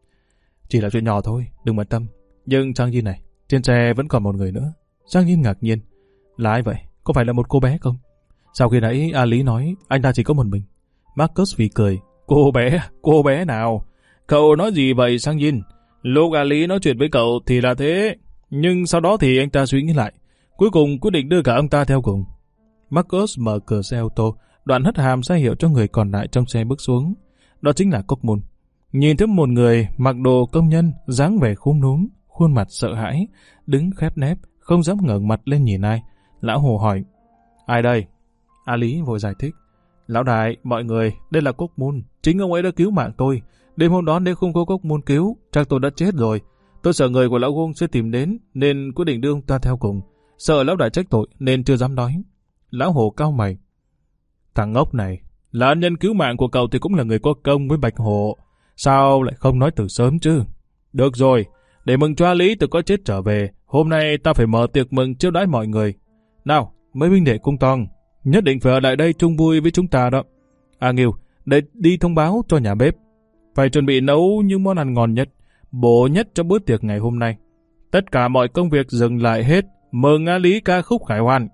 Chỉ là chuyện nhỏ thôi, đừng bận tâm. Nhưng Sang Yin này, trên xe vẫn còn một người nữa. Sang Yin ngạc nhiên. Là ai vậy? Có phải là một cô bé không? Sau khi nãy A Lý nói anh ta chỉ có một mình. Marcus vì cười. Cô bé? Cô bé nào? Cậu nói gì vậy Sang Yin? Lúc A Lý nói chuyện với cậu thì là thế. Nhưng sau đó thì anh ta suy nghĩ lại. Cuối cùng quyết định đưa cả ông ta theo cùng. Marcus mở cửa xe ô tô, đoạn hất hàm ra hiệu cho người còn lại trong xe bước xuống. Đó chính là Cốc Môn. Nhìn thấy một người mặc đồ công nhân, dáng vẻ khúm núm, khuôn mặt sợ hãi, đứng khép nép, không dám ngẩng mặt lên nhìn ai. Lão Hồ hỏi, ai đây? A Lý vội giải thích. Lão đại, mọi người, đây là Cốc Môn. Chính ông ấy đã cứu mạng tôi. Đêm hôm đó nếu không có Cốc Môn cứu, chắc tôi đã chết rồi. Tôi sợ người của lão Gông sẽ tìm đến, nên quyết định đưa ông ta theo cùng. Sợ lão đại trách tội, nên chưa dám nói. Lão Hồ cau mày. Thằng ngốc này, là ân nhân cứu mạng của cậu thì cũng là người có công với Bạch Hồ. Sao lại không nói từ sớm chứ? Được rồi, để mừng cho A Lý từ có chết trở về, hôm nay ta phải mở tiệc mừng chiêu đãi mọi người. Nào, mấy huynh đệ cung Tong, nhất định phải ở lại đây chung vui với chúng ta đó. A Nghiêu, để đi thông báo cho nhà bếp. Phải chuẩn bị nấu những món ăn ngon nhất, bổ nhất cho bữa tiệc ngày hôm nay. Tất cả mọi công việc dừng lại hết, mừng A Lý ca khúc khải hoàn.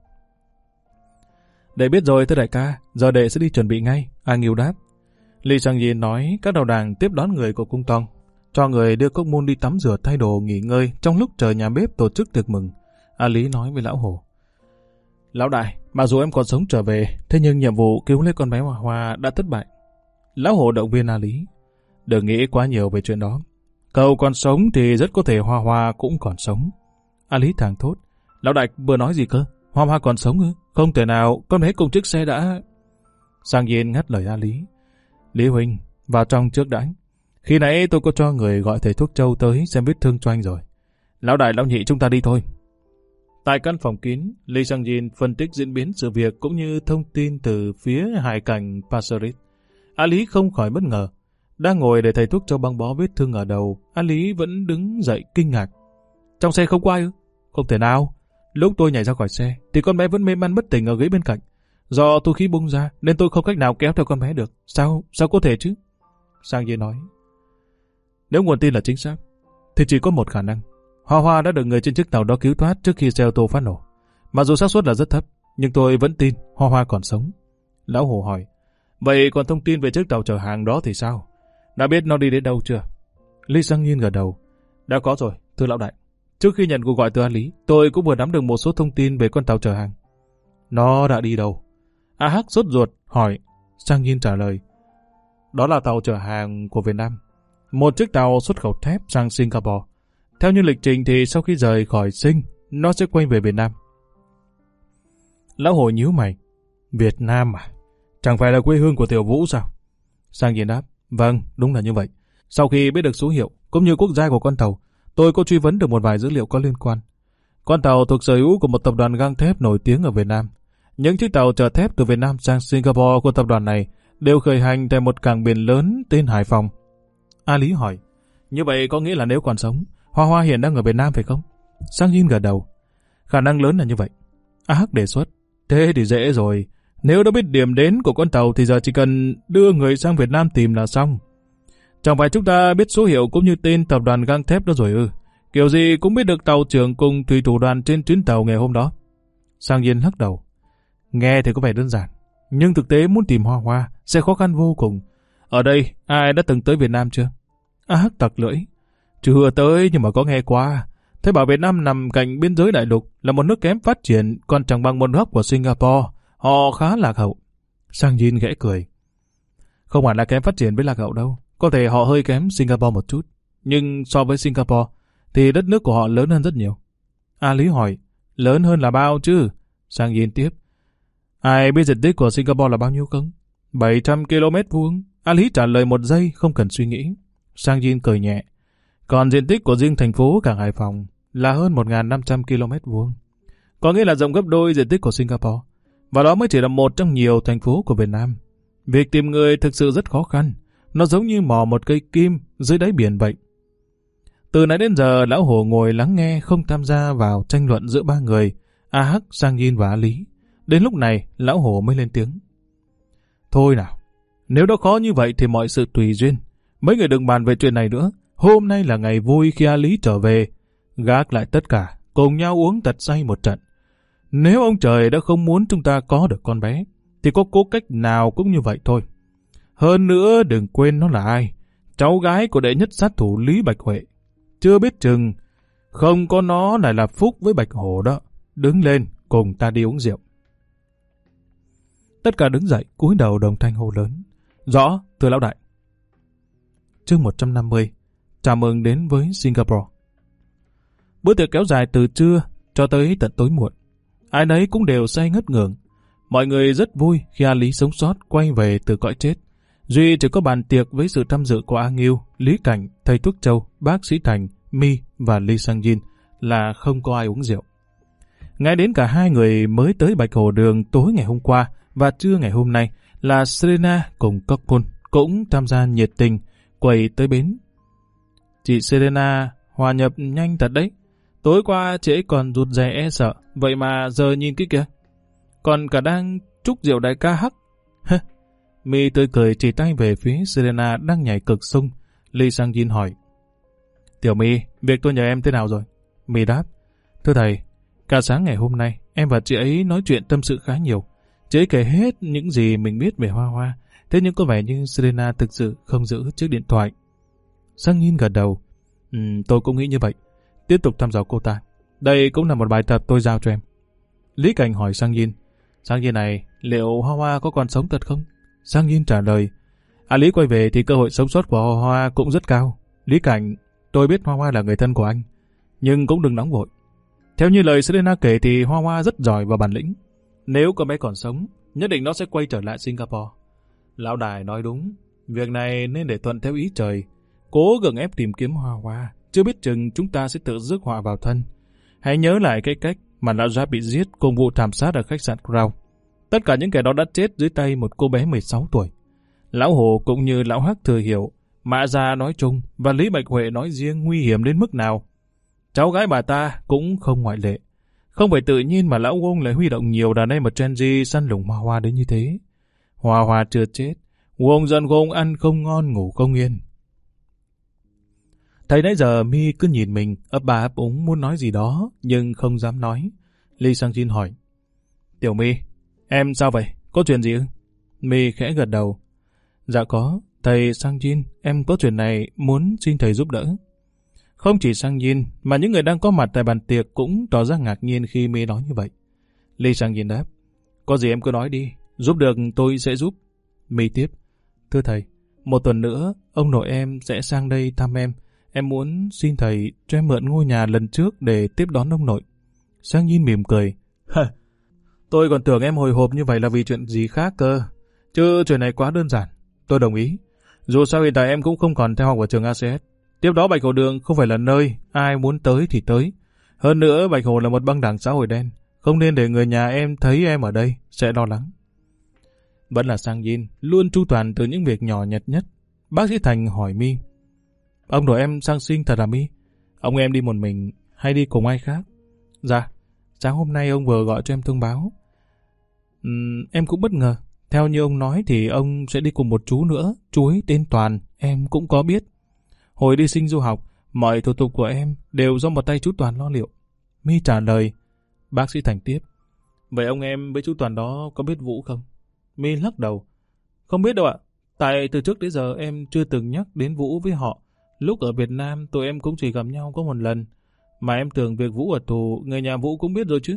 Đệ biết rồi thưa đại ca, giờ đệ sẽ đi chuẩn bị ngay. A Nghiêu đáp. Lee Sang Yin nói các đầu đảng tiếp đón người của cung Tong, cho người đưa Cốc Môn đi tắm rửa thay đồ nghỉ ngơi trong lúc chờ nhà bếp tổ chức tiệc mừng. A Lý nói với lão Hồ. Lão đại, mặc dù em còn sống trở về, thế nhưng nhiệm vụ cứu lấy con bé Hoa Hoa đã thất bại. Lão Hồ động viên A Lý. Đừng nghĩ quá nhiều về chuyện đó. Cậu còn sống thì rất có thể Hoa Hoa cũng còn sống. A Lý thảng thốt. Lão đại vừa nói gì cơ? Hoa Hoa còn sống ư? Không thể nào, con bé cùng chiếc xe đã... Sang Yin ngắt lời A Lý. Lý huynh, vào trong trước đã. Khi nãy tôi có cho người gọi thầy thuốc Châu tới xem vết thương cho anh rồi. Lão đại lão nhị chúng ta đi thôi. Tại căn phòng kín, Lee Sang Yin phân tích diễn biến sự việc cũng như thông tin từ phía hải cảnh Passerit. A Lý không khỏi bất ngờ. Đang ngồi để thầy thuốc Châu băng bó vết thương ở đầu, A Lý vẫn đứng dậy kinh ngạc. Trong xe không có ai ư? Không thể nào. Lúc tôi nhảy ra khỏi xe, thì con bé vẫn mê man bất tỉnh ở ghế bên cạnh. Do tu khí bung ra, nên tôi không cách nào kéo theo con bé được. Sao? Sao có thể chứ? Sang Yin nói. Nếu nguồn tin là chính xác, thì chỉ có một khả năng. Hoa Hoa đã được người trên chiếc tàu đó cứu thoát trước khi xe ô tô phát nổ. Mặc dù xác suất là rất thấp, nhưng tôi vẫn tin Hoa Hoa còn sống. Lão Hồ hỏi. Vậy còn thông tin về chiếc tàu chở hàng đó thì sao? Đã biết nó đi đến đâu chưa? Lee Sang Yin gật đầu. Đã có rồi, thưa lão đại. Trước khi nhận cuộc gọi từ A Lý, tôi cũng vừa nắm được một số thông tin về con tàu chở hàng. Nó đã đi đâu? A Hắc sốt ruột hỏi. Sang Yin trả lời. Đó là tàu chở hàng của Việt Nam. Một chiếc tàu xuất khẩu thép sang Singapore. Theo như lịch trình thì sau khi rời khỏi Sing, nó sẽ quay về Việt Nam. Lão Hồ nhíu mày. Việt Nam à? Chẳng phải là quê hương của Tiểu Vũ sao? Sang Yin đáp. Vâng, đúng là như vậy. Sau khi biết được số hiệu cũng như quốc gia của con tàu, tôi có truy vấn được một vài dữ liệu có liên quan. Con tàu thuộc sở hữu của một tập đoàn gang thép nổi tiếng ở Việt Nam. Những chiếc tàu chở thép từ Việt Nam sang Singapore của tập đoàn này đều khởi hành tại một cảng biển lớn tên Hải Phòng. A Lý hỏi. Như vậy có nghĩa là nếu còn sống, Hoa Hoa hiện đang ở Việt Nam phải không? Sang Yin gật đầu. Khả năng lớn là như vậy. A Hắc đề xuất. Thế thì dễ rồi. Nếu đã biết điểm đến của con tàu thì giờ chỉ cần đưa người sang Việt Nam tìm là xong. Chẳng phải chúng ta biết số hiệu cũng như tên tập đoàn gang thép đó rồi ư? Kiểu gì cũng biết được tàu trưởng cùng thủy thủ đoàn trên chuyến tàu ngày hôm đó. Sang Nhiên lắc đầu. Nghe thì có vẻ đơn giản, nhưng thực tế muốn tìm Hoa Hoa sẽ khó khăn vô cùng. Ở đây, ai đã từng tới Việt Nam chưa? A Hắc tặc lưỡi. Chưa tới nhưng mà có nghe qua. Thế bảo Việt Nam nằm cạnh biên giới đại lục, là một nước kém phát triển, còn chẳng bằng một góc của Singapore. Họ khá lạc hậu. Sang Nhiên khẽ cười. Không hẳn là kém phát triển với lạc hậu đâu. Có thể họ hơi kém Singapore một chút. Nhưng so với Singapore, thì đất nước của họ lớn hơn rất nhiều. A Lý hỏi, lớn hơn là bao chứ? Sang Nhiên tiếp. Ai biết diện tích của Singapore là bao nhiêu không? bảy trăm ki lô mét vuông. A Lý trả lời một giây không cần suy nghĩ. Sang Nhiên cười nhẹ. Còn diện tích của riêng thành phố Cảng Hải Phòng là hơn một nghìn năm trăm ki lô mét vuông. Có nghĩa là rộng gấp đôi diện tích của Singapore. Và đó mới chỉ là một trong nhiều thành phố của Việt Nam. Việc tìm người thực sự rất khó khăn. Nó giống như mò một cây kim dưới đáy biển vậy. Từ nãy đến giờ, Lão Hổ ngồi lắng nghe không tham gia vào tranh luận giữa ba người, A Hắc, Sang Nhiên và A Lý. Đến lúc này, Lão Hổ mới lên tiếng. Thôi nào, nếu đó khó như vậy thì mọi sự tùy duyên. Mấy người đừng bàn về chuyện này nữa. Hôm nay là ngày vui khi A Lý trở về. Gác lại tất cả, cùng nhau uống thật say một trận. Nếu ông trời đã không muốn chúng ta có được con bé, thì có cố cách nào cũng như vậy thôi. Hơn nữa đừng quên nó là ai. Cháu gái của đệ nhất sát thủ Lý Bạch Huệ. Chưa biết chừng, không có nó lại là phúc với Bạch Hổ đó. Đứng lên, cùng ta đi uống rượu. Tất cả đứng dậy, cúi đầu đồng thanh hô lớn. Rõ, thưa lão đại. Chương một trăm năm mươi. Chào mừng đến với Singapore. Bữa tiệc kéo dài từ trưa cho tới tận tối muộn. Ai nấy cũng đều say ngất ngưởng. Mọi người rất vui khi A Lý sống sót quay về từ cõi chết. Duy chỉ có bàn tiệc với sự tham dự của A Nghiêu, Lý Cảnh, thầy thuốc Châu, bác sĩ Thành, Mi và Lee Sang Jin là không có ai uống rượu. Ngay đến cả hai người mới tới Bạch Hồ Đường tối ngày hôm qua và trưa ngày hôm nay là Serena cùng Cockpun cũng tham gia nhiệt tình quầy tới bến. Chị Serena hòa nhập nhanh thật đấy. Tối qua chị ấy còn rụt rè e sợ, vậy mà giờ nhìn cái kìa. Còn cả đang chúc rượu đại ca Hắc. Mi tươi cười chỉ tay về phía Serena đang nhảy cực sung. Lee Sang Jin hỏi. Tiểu Mi, việc tôi nhờ em thế nào rồi? Mi đáp. Thưa thầy, cả sáng ngày hôm nay em và chị ấy nói chuyện tâm sự khá nhiều. Chị ấy kể hết những gì mình biết về Hoa Hoa. Thế nhưng có vẻ như Serena thực sự không giữ chiếc điện thoại. Sang Jin gật đầu. Ừ, tôi cũng nghĩ như vậy. Tiếp tục thăm dò cô ta. Đây cũng là một bài tập tôi giao cho em. Lý Cảnh hỏi Sang Jin. Sang Jin này, liệu Hoa Hoa có còn sống thật không? Sang Jin trả lời. À Lý quay về thì cơ hội sống sót của Hoa Hoa cũng rất cao. Lý Cảnh, tôi biết Hoa Hoa là người thân của anh. Nhưng cũng đừng nóng vội. Theo như lời Serena kể thì Hoa Hoa rất giỏi và bản lĩnh. Nếu con bé còn sống, nhất định nó sẽ quay trở lại Singapore. Lão Đài nói đúng. Việc này nên để thuận theo ý trời. Cố gắng ép tìm kiếm Hoa Hoa. Chưa biết chừng chúng ta sẽ tự rước họa vào thân. Hãy nhớ lại cái cách mà lão Giáp bị giết cùng vụ thảm sát ở khách sạn Crown. Tất cả những kẻ đó đã chết dưới tay một cô bé mười sáu tuổi. Lão Hồ cũng như lão Hắc thừa hiểu Mã Gia nói chung và Lý Bạch Huệ nói riêng nguy hiểm đến mức nào. Cháu gái bà ta cũng không ngoại lệ. Không phải tự nhiên mà lão Wong lại huy động nhiều đàn em ở Genji săn lùng Hoa Hoa đến như thế. Hoa Hoa chưa chết, Wong giận Wong ăn không ngon ngủ không yên. Thấy nãy giờ Mi cứ nhìn mình ấp ba ấp úng muốn nói gì đó nhưng không dám nói. Lee Sang Jin hỏi. Tiểu Mi, em sao vậy? Có chuyện gì ư? Mi khẽ gật đầu. Dạ có, thầy Sang Jin, em có chuyện này muốn xin thầy giúp đỡ. Không chỉ Sang Jin mà những người đang có mặt tại bàn tiệc cũng tỏ ra ngạc nhiên khi Mi nói như vậy. Lee Sang Jin đáp. Có gì em cứ nói đi, giúp được tôi sẽ giúp. Mi tiếp. Thưa thầy, một tuần nữa ông nội em sẽ sang đây thăm em. Em muốn xin thầy cho em mượn ngôi nhà lần trước để tiếp đón ông nội. Sang Jin mỉm cười. Tôi còn tưởng em hồi hộp như vậy là vì chuyện gì khác cơ. Chứ chuyện này quá đơn giản. Tôi đồng ý. Dù sao hiện tại em cũng không còn theo học ở trường a xê ét. Tiếp đó Bạch Hồ Đường không phải là nơi ai muốn tới thì tới. Hơn nữa Bạch Hồ là một băng đảng xã hội đen. Không nên để người nhà em thấy em ở đây, sẽ lo lắng. Vẫn là Sang Jin, luôn chu toàn từ những việc nhỏ nhặt nhất. Bác sĩ Thành hỏi Mi. Ông nội em sang sinh thật à Mi? Ông em đi một mình hay đi cùng ai khác? Dạ, sáng hôm nay ông vừa gọi cho em thông báo. Uhm, em cũng bất ngờ. Theo như ông nói thì ông sẽ đi cùng một chú nữa. Chú ấy tên Toàn, em cũng có biết. Hồi đi sinh du học, Mọi thủ tục của em đều do một tay chú Toàn lo liệu. My trả lời. Bác sĩ Thành tiếp. Vậy ông em với chú Toàn đó có biết Vũ không? My lắc đầu. Không biết đâu ạ. Tại từ trước đến giờ em chưa từng nhắc đến Vũ với họ. Lúc ở Việt Nam tụi em cũng chỉ gặp nhau có một lần. Mà em tưởng việc Vũ ở tù, người nhà Vũ cũng biết rồi chứ.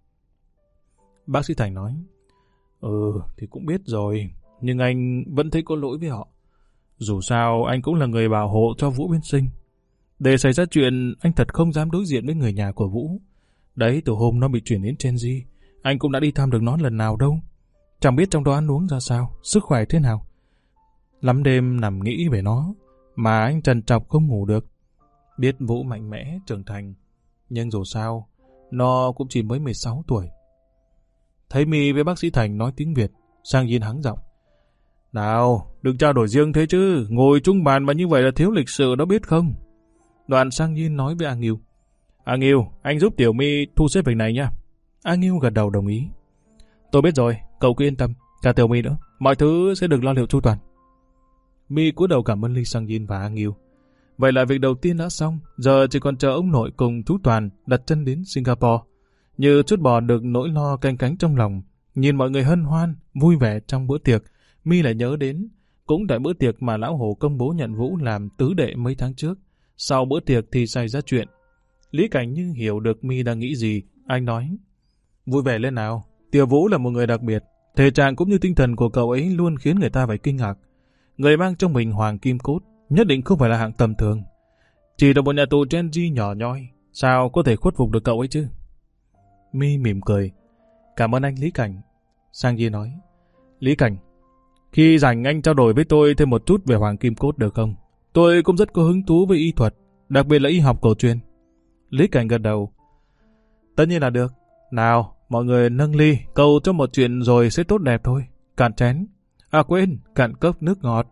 Bác sĩ Thành nói. Ừ thì cũng biết rồi. Nhưng anh vẫn thấy có lỗi với họ. Dù sao anh cũng là người bảo hộ cho Vũ bên sinh. Để xảy ra chuyện anh thật không dám đối diện với người nhà của Vũ. Đấy, từ hôm nó bị chuyển đến Genji, anh cũng đã đi thăm được nó lần nào đâu. Chẳng biết trong đó ăn uống ra sao, sức khỏe thế nào. Lắm đêm nằm nghĩ về nó, mà anh trằn trọc không ngủ được. Biết Vũ mạnh mẽ, trưởng thành, nhưng dù sao, nó cũng chỉ mới mười sáu tuổi. Thấy My với bác sĩ Thành nói tiếng Việt, Sang Yin hắng giọng. Nào, đừng trao đổi riêng thế chứ, ngồi chung bàn mà như vậy là thiếu lịch sự đó biết không? Đoạn Sang Yin nói với A Nghiêu. A Nghiêu, anh giúp Tiểu My thu xếp việc này nha. A Nghiêu gật đầu đồng ý. Tôi biết rồi, cậu cứ yên tâm, cả Tiểu My nữa, mọi thứ sẽ được lo liệu chu toàn. My cúi đầu cảm ơn Lee Sang Yin và A Nghiêu. Vậy là việc đầu tiên đã xong, giờ chỉ còn chờ ông nội cùng chú Toàn đặt chân đến Singapore. Như trút bỏ được nỗi lo canh cánh trong lòng, nhìn mọi người hân hoan, vui vẻ trong bữa tiệc, My lại nhớ đến, cũng tại bữa tiệc mà Lão Hồ công bố nhận Vũ làm tứ đệ mấy tháng trước. Sau bữa tiệc thì xảy ra chuyện. Lý Cảnh như hiểu được My đang nghĩ gì, anh nói. Vui vẻ lên nào, Tiểu Vũ là một người đặc biệt, thể trạng cũng như tinh thần của cậu ấy luôn khiến người ta phải kinh ngạc. Người mang trong mình hoàng kim cốt, nhất định không phải là hạng tầm thường. Chỉ là một nhà tù Genji nhỏ nhoi, sao có thể khuất phục được cậu ấy chứ? My mỉm cười. Cảm ơn anh Lý Cảnh. Sang Yi nói. Lý Cảnh, khi rảnh anh trao đổi với tôi thêm một chút về hoàng kim cốt được không? Tôi cũng rất có hứng thú với y thuật, đặc biệt là y học cổ truyền. Lý Cảnh gật đầu. Tất nhiên là được. Nào, mọi người nâng ly, cầu cho một chuyện rồi sẽ tốt đẹp thôi. Cạn chén. À quên, cạn cốc nước ngọt.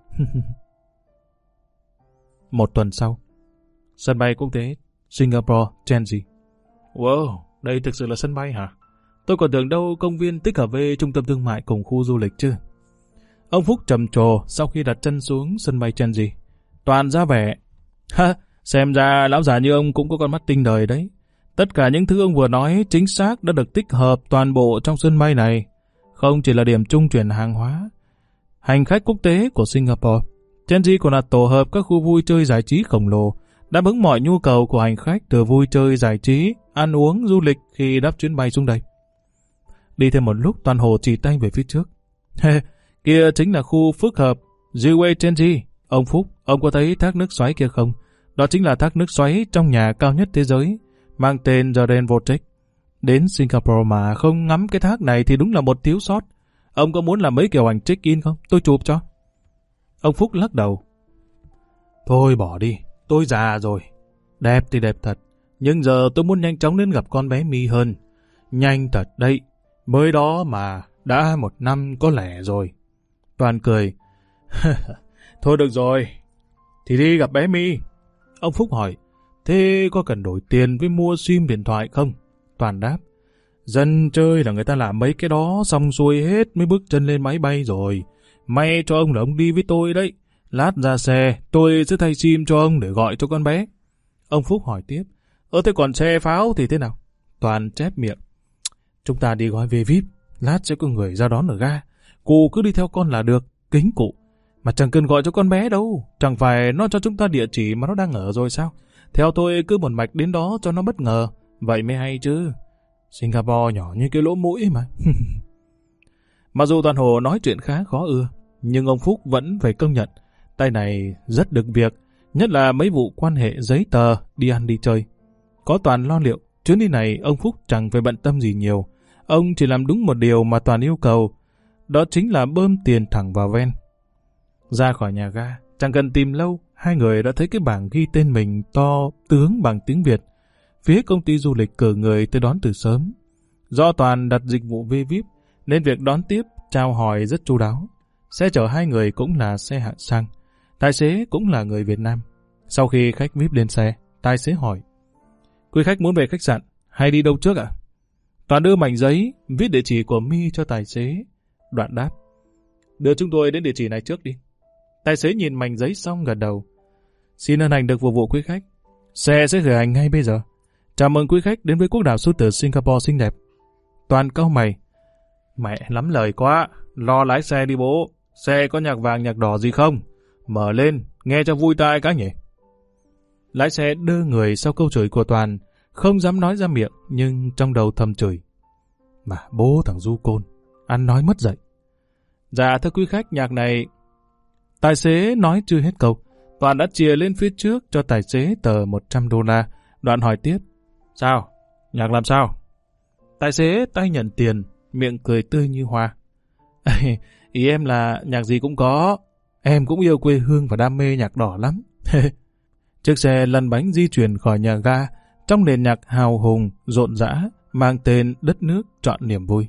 Một tuần sau, sân bay quốc tế Singapore, Genji. Wow, đây thực sự là sân bay hả? Tôi còn tưởng đâu công viên tích hợp với trung tâm thương mại cùng khu du lịch chứ. Ông Phúc trầm trồ sau khi đặt chân xuống sân bay Genji. Toàn ra vẻ. Ha, xem ra lão già như ông cũng có con mắt tinh đời đấy. Tất cả những thứ ông vừa nói chính xác đã được tích hợp toàn bộ trong sân bay này. Không chỉ là điểm trung chuyển hàng hóa, hành khách quốc tế của Singapore, Genji còn là tổ hợp các khu vui chơi giải trí khổng lồ, đáp ứng mọi nhu cầu của hành khách từ vui chơi giải trí, ăn uống, du lịch khi đáp chuyến bay xuống đây. Đi thêm một lúc, Toàn Hồ chỉ tay về phía trước. Kia chính là khu phức hợp Zhuwei Genji. Ông Phúc, ông có thấy thác nước xoáy kia không? Đó chính là thác nước xoáy trong nhà cao nhất thế giới, mang tên Jordan Vortex. Đến Singapore mà không ngắm cái thác này thì đúng là một thiếu sót. Ông có muốn làm mấy kiểu ảnh check-in không? Tôi chụp cho. Ông Phúc lắc đầu. Thôi bỏ đi, tôi già rồi. Đẹp thì đẹp thật, nhưng giờ tôi muốn nhanh chóng đến gặp con bé My hơn. Nhanh thật đấy, mới đó mà đã một năm có lẽ rồi. Toàn cười. Thôi được rồi, thì đi gặp bé My. Ông Phúc hỏi, thế có cần đổi tiền với mua sim điện thoại không? Toàn đáp, dân chơi là người ta làm mấy cái đó xong xuôi hết mới bước chân lên máy bay rồi. May cho ông là ông đi với tôi đấy. Lát ra xe, tôi sẽ thay sim cho ông để gọi cho con bé. Ông Phúc hỏi tiếp, ơ thế còn xe pháo thì thế nào? Toàn chép miệng, chúng ta đi gói về vi ai pi, lát sẽ có người ra đón ở ga. Cụ cứ đi theo con là được, kính cụ. Mà chẳng cần gọi cho con bé đâu, chẳng phải nó cho chúng ta địa chỉ mà nó đang ở rồi sao? Theo tôi cứ một mạch đến đó cho nó bất ngờ, vậy mới hay chứ. Singapore nhỏ như cái lỗ mũi mà. Mặc dù Toàn Hồ nói chuyện khá khó ưa, nhưng ông Phúc vẫn phải công nhận, tay này rất được việc, nhất là mấy vụ quan hệ giấy tờ, đi ăn đi chơi. Có Toàn lo liệu, chuyến đi này ông Phúc chẳng phải bận tâm gì nhiều. Ông chỉ làm đúng một điều mà Toàn yêu cầu, đó chính là bơm tiền thẳng vào ven. Ra khỏi nhà ga, chẳng cần tìm lâu, hai người đã thấy cái bảng ghi tên mình to tướng bằng tiếng Việt. Phía công ty du lịch cử người tới đón từ sớm. Do Toàn đặt dịch vụ vi ai pi, nên việc đón tiếp, chào hỏi rất chu đáo. Xe chở hai người cũng là xe hạng sang. Tài xế cũng là người Việt Nam. Sau khi khách vi ai pi lên xe, tài xế hỏi, quý khách muốn về khách sạn hay đi đâu trước ạ? Toàn đưa mảnh giấy, viết địa chỉ của My cho tài xế. Đoạn đáp, đưa chúng tôi đến địa chỉ này trước đi. Tài xế nhìn mảnh giấy xong gật đầu. Xin hân hạnh được phục vụ quý khách. Xe sẽ khởi hành ngay bây giờ. Chào mừng quý khách đến với quốc đảo số từ Singapore xinh đẹp. Toàn cau mày. Mẹ lắm lời quá, lo lái xe đi bố. Xe có nhạc vàng nhạc đỏ gì không? Mở lên, nghe cho vui tai cái nhỉ. Lái xe đơ người sau câu chửi của Toàn, không dám nói ra miệng, nhưng trong đầu thầm chửi. Mà bố thằng du côn, ăn nói mất dạy. Dạ thưa quý khách, nhạc này... Tài xế nói chưa hết câu, Toàn đã chìa lên phía trước cho tài xế tờ một trăm đô la. Đoạn hỏi tiếp. Sao? Nhạc làm sao? Tài xế tay nhận tiền, miệng cười tươi như hoa. Ý em là nhạc gì cũng có. Em cũng yêu quê hương và đam mê nhạc đỏ lắm. Chiếc xe lăn bánh di chuyển khỏi nhà ga trong nền nhạc hào hùng, rộn rã, mang tên Đất nước trọn niềm vui.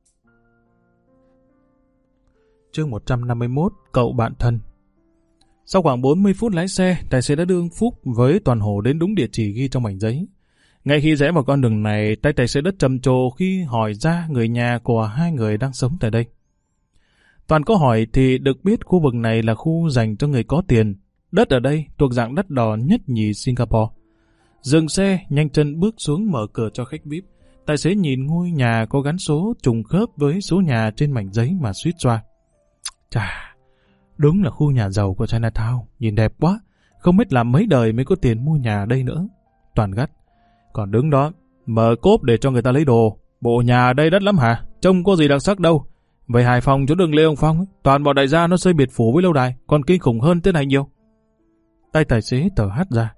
Chương một trăm năm mươi mốt, cậu bạn thân. Sau khoảng bốn mươi phút lái xe, tài xế đã đưa ông Phúc với Toàn Hổ đến đúng địa chỉ ghi trong mảnh giấy. Ngay khi rẽ vào con đường này, tay tài xế đất trầm trồ khi hỏi ra người nhà của hai người đang sống tại đây. Toàn có hỏi thì được biết khu vực này là khu dành cho người có tiền. Đất ở đây thuộc dạng đắt đỏ nhất nhì Singapore. Dừng xe, nhanh chân bước xuống mở cửa cho khách vi ai pi. Tài xế nhìn ngôi nhà có gắn số trùng khớp với số nhà trên mảnh giấy mà suýt xoa. Chà, đúng là khu nhà giàu của Chinatown, nhìn đẹp quá. Không biết làm mấy đời mới có tiền mua nhà ở đây nữa. Toàn gắt. Còn đứng đó, mở cốp để cho người ta lấy đồ. Bộ nhà ở đây đắt lắm hả? Trông có gì đặc sắc đâu. Về Hải Phòng chỗ đường Lê Hồng Phong, toàn bọn đại gia nó xây biệt phủ với lâu đài, còn kinh khủng hơn thế này nhiều. Tay tài xế tờ hắt ra.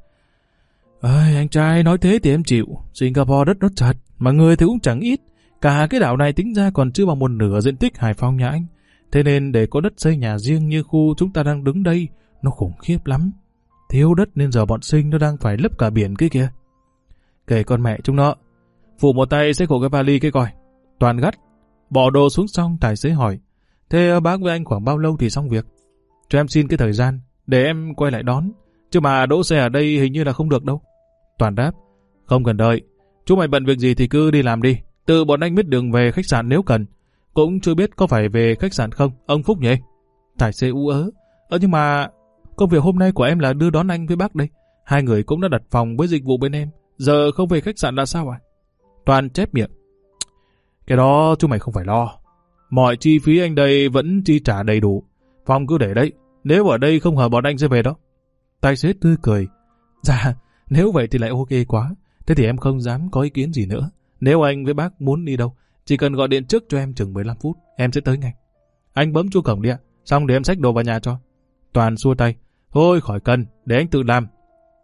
Ơi, anh trai nói thế thì em chịu. Singapore đất nó chật, mà người thì cũng chẳng ít. Cả cái đảo này tính ra còn chưa bằng một nửa diện tích Hải Phòng nhà anh. Thế nên để có đất xây nhà riêng như khu chúng ta đang đứng đây, nó khủng khiếp lắm. Thiếu đất nên giờ bọn Sinh nó đang phải lấp cả biển kia kìa. Kể con mẹ chúng nó. Phụ một tay xách hộ cái vali cái coi. Toàn gắt. Bỏ đồ xuống xong, tài xế hỏi. Thế bác với anh khoảng bao lâu thì xong việc? Cho em xin cái thời gian, để em quay lại đón. Chứ mà đỗ xe ở đây hình như là không được đâu. Toàn đáp. Không cần đợi. Chú mày bận việc gì thì cứ đi làm đi. Tự bọn anh biết đường về khách sạn nếu cần. Cũng chưa biết có phải về khách sạn không, ông Phúc nhỉ? Tài xế ú ớ. Ơ nhưng mà công việc hôm nay của em là đưa đón anh với bác đây. Hai người cũng đã đặt phòng với dịch vụ bên em. Giờ không về khách sạn là sao à? Toàn chép miệng. Cái đó chú mày không phải lo. Mọi chi phí anh đây vẫn chi trả đầy đủ. Phòng cứ để đấy. Nếu ở đây không hợp bọn anh sẽ về đó. Tài xế tươi cười. Dạ, nếu vậy thì lại ok quá. Thế thì em không dám có ý kiến gì nữa. Nếu anh với bác muốn đi đâu, chỉ cần gọi điện trước cho em chừng mười lăm phút, em sẽ tới ngay. Anh bấm chuông cổng đi ạ, xong để em xách đồ vào nhà cho. Toàn xua tay. Thôi khỏi cần, để anh tự làm.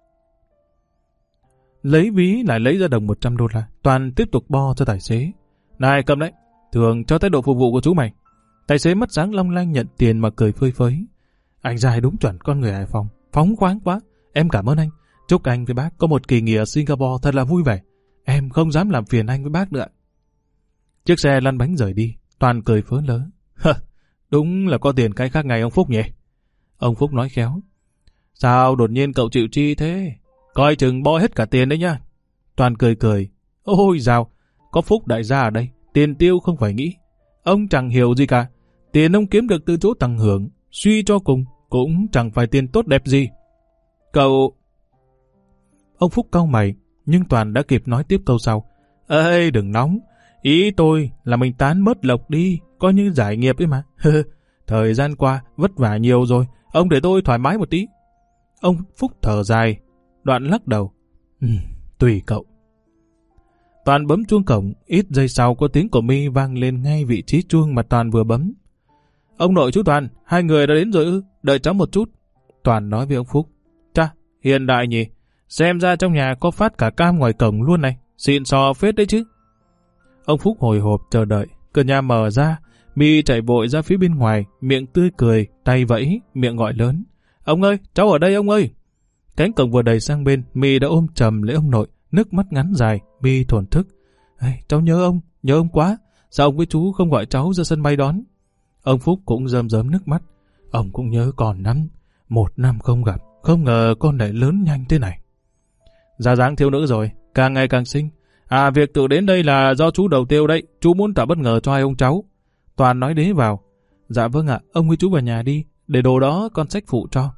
Lấy ví lại lấy ra đồng một trăm đô la. Toàn tiếp tục bo cho tài xế. Này cầm đấy, thường cho thái độ phục vụ của chú mày. Tài xế mắt sáng long lanh nhận tiền mà cười phơi phới. Anh dài đúng chuẩn con người Hải Phòng, phóng khoáng quá. Em cảm ơn anh. Chúc anh với bác có một kỳ nghỉ ở Singapore thật là vui vẻ. Em không dám làm phiền anh với bác nữa. Chiếc xe lăn bánh rời đi. Toàn cười phớ lớ. Đúng là có tiền cái khác ngày ông Phúc nhỉ? Ông Phúc nói khéo. Sao đột nhiên cậu chịu chi thế? Coi chừng bo hết cả tiền đấy nhá. Toàn cười cười. Ôi dào, có Phúc đại gia ở đây, tiền tiêu không phải nghĩ. Ông chẳng hiểu gì cả. Tiền ông kiếm được từ chỗ tầng hưởng, suy cho cùng, cũng chẳng phải tiền tốt đẹp gì. Cậu... Ông Phúc cau mày, nhưng Toàn đã kịp nói tiếp câu sau. Ê, đừng nóng. Ý tôi là mình tán bớt lộc đi, coi như giải nghiệp ấy mà. Thời gian qua vất vả nhiều rồi, ông để tôi thoải mái một tí. Ông Phúc thở dài, đoạn lắc đầu. Ừ, tùy cậu. Toàn bấm chuông cổng, ít giây sau có tiếng của My vang lên ngay vị trí chuông mà Toàn vừa bấm. Ông nội chú Toàn, hai người đã đến rồi ư, đợi cháu một chút. Toàn nói với ông Phúc. Chà, hiện đại nhỉ, xem ra trong nhà có phát cả cam ngoài cổng luôn này, xịn sò phết đấy chứ. Ông Phúc hồi hộp chờ đợi, cửa nhà mở ra, My chạy vội ra phía bên ngoài, miệng tươi cười, tay vẫy, miệng gọi lớn. Ông ơi, cháu ở đây ông ơi. Cánh cổng vừa đẩy sang bên, My đã ôm chầm lấy ông nội, nước mắt ngắn dài. My thổn thức. Ê, cháu nhớ ông, nhớ ông quá. Sao ông với chú không gọi cháu ra sân bay đón? Ông Phúc cũng rơm rớm nước mắt. Ông cũng nhớ còn năm, một năm không gặp, không ngờ con lại lớn nhanh thế này. Ra dáng thiếu nữ rồi, càng ngày càng xinh. À, việc tự đến đây là do chú đầu tiêu đấy, chú muốn tạo bất ngờ cho hai ông cháu. Toàn nói đế vào. Dạ vâng ạ, ông với chú vào nhà đi, để đồ đó con xách phụ cho.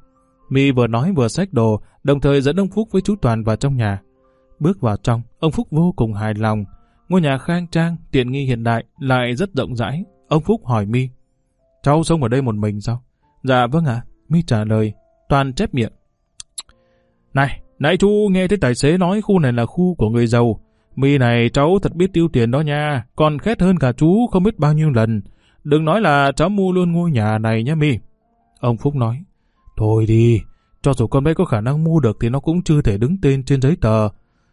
My vừa nói vừa xách đồ, đồng thời dẫn ông Phúc với chú Toàn vào trong nhà. Bước vào trong, ông Phúc vô cùng hài lòng. Ngôi nhà khang trang, tiện nghi hiện đại, lại rất rộng rãi. Ông Phúc hỏi My, cháu sống ở đây một mình sao? Dạ vâng ạ, My trả lời. Toàn chép miệng. Này, nãy chú nghe thấy tài xế nói khu này là khu của người giàu. My này cháu thật biết tiêu tiền đó nha, còn khét hơn cả chú không biết bao nhiêu lần. Đừng nói là cháu mua luôn ngôi nhà này nhé My. Ông Phúc nói, thôi đi, cho dù con bé có khả năng mua được thì nó cũng chưa thể đứng tên trên giấy tờ.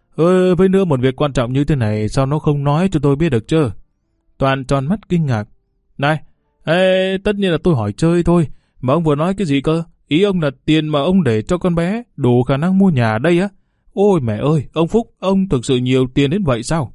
Ơ, với nữa một việc quan trọng như thế này sao nó không nói cho tôi biết được chứ? Toàn tròn mắt kinh ngạc. Này, ê, tất nhiên là tôi hỏi chơi thôi, mà ông vừa nói cái gì cơ? Ý ông là tiền mà ông để cho con bé đủ khả năng mua nhà đây á? Ôi mẹ ơi, ông Phúc, ông thực sự nhiều tiền đến vậy sao?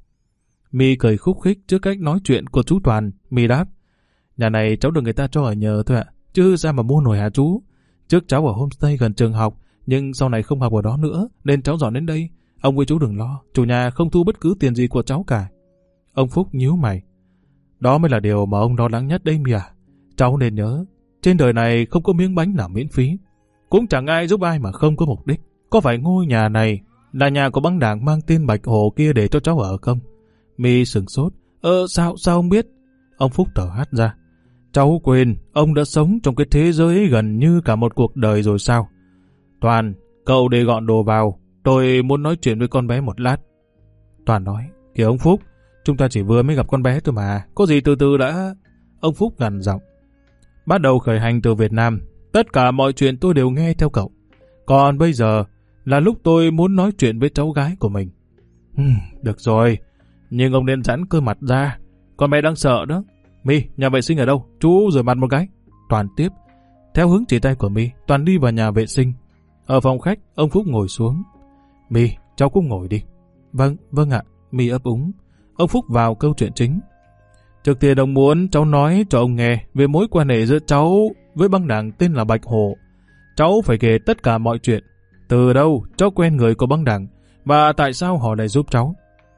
My cười khúc khích trước cách nói chuyện của chú Toàn. My đáp, nhà này cháu được người ta cho ở nhờ thôi ạ, chứ ra mà mua nổi hả chú? Trước cháu ở homestay gần trường học, nhưng sau này không học ở đó nữa, nên cháu dọn đến đây. Ông với chú đừng lo, chủ nhà không thu bất cứ tiền gì của cháu cả. Ông Phúc nhíu mày. Đó mới là điều mà ông lo lắng nhất đây My à. Cháu nên nhớ, trên đời này không có miếng bánh nào miễn phí. Cũng chẳng ai giúp ai mà không có mục đích. Có phải ngôi nhà này là nhà của băng đảng mang tên Bạch Hồ kia để cho cháu ở không? My sửng sốt. Ơ sao, sao ông biết? Ông Phúc thở hắt ra. Cháu quên, ông đã sống trong cái thế giới ấy gần như cả một cuộc đời rồi sao? Toàn, cậu để gọn đồ vào. Tôi muốn nói chuyện với con bé một lát. Toàn nói, kìa ông Phúc, chúng ta chỉ vừa mới gặp con bé thôi mà, có gì từ từ đã. Ông Phúc gằn giọng. Bắt đầu khởi hành từ Việt Nam, tất cả mọi chuyện tôi đều nghe theo cậu. Còn bây giờ là lúc tôi muốn nói chuyện với cháu gái của mình. Uhm, được rồi, nhưng ông nên giãn cơ mặt ra, con bé đang sợ đó. My, nhà vệ sinh ở đâu? Chú rửa mặt một cái. Toàn tiếp. Theo hướng chỉ tay của My, Toàn đi vào nhà vệ sinh. Ở phòng khách, ông Phúc ngồi xuống. My, cháu cũng ngồi đi. Vâng, vâng ạ. My ấp úng. Ông Phúc vào câu chuyện chính. Trước tiên ông muốn cháu nói cho ông nghe về mối quan hệ giữa cháu với băng đảng tên là Bạch Hồ. Cháu phải kể tất cả mọi chuyện. Từ đâu cháu quen người của băng đảng và tại sao họ lại giúp cháu.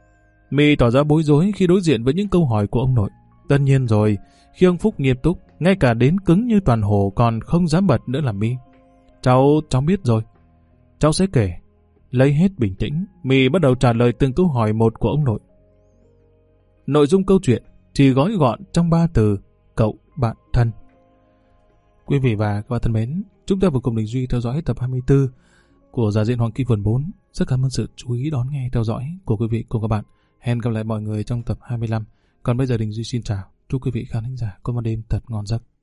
My tỏ ra bối rối khi đối diện với những câu hỏi của ông nội. Tất nhiên rồi, khi ông Phúc nghiêm túc, ngay cả đến cứng như Toàn Hồ còn không dám bật nữa là My. Cháu, cháu biết rồi. Cháu sẽ kể. Lấy hết bình tĩnh, My bắt đầu trả lời từng câu hỏi một của ông nội. Nội dung câu chuyện chỉ gói gọn trong ba từ: cậu bạn thân. Quý vị và các bạn thân mến, chúng ta vừa cùng Đình Duy theo dõi tập hai mươi tư của Giả Diện Hoàng Kim phần bốn. Rất cảm ơn sự chú ý đón nghe theo dõi của quý vị cùng các bạn. Hẹn gặp lại mọi người trong tập hai mươi lăm. Còn bây giờ Đình Duy xin chào. Chúc quý vị khán thính giả có một đêm thật ngon giấc.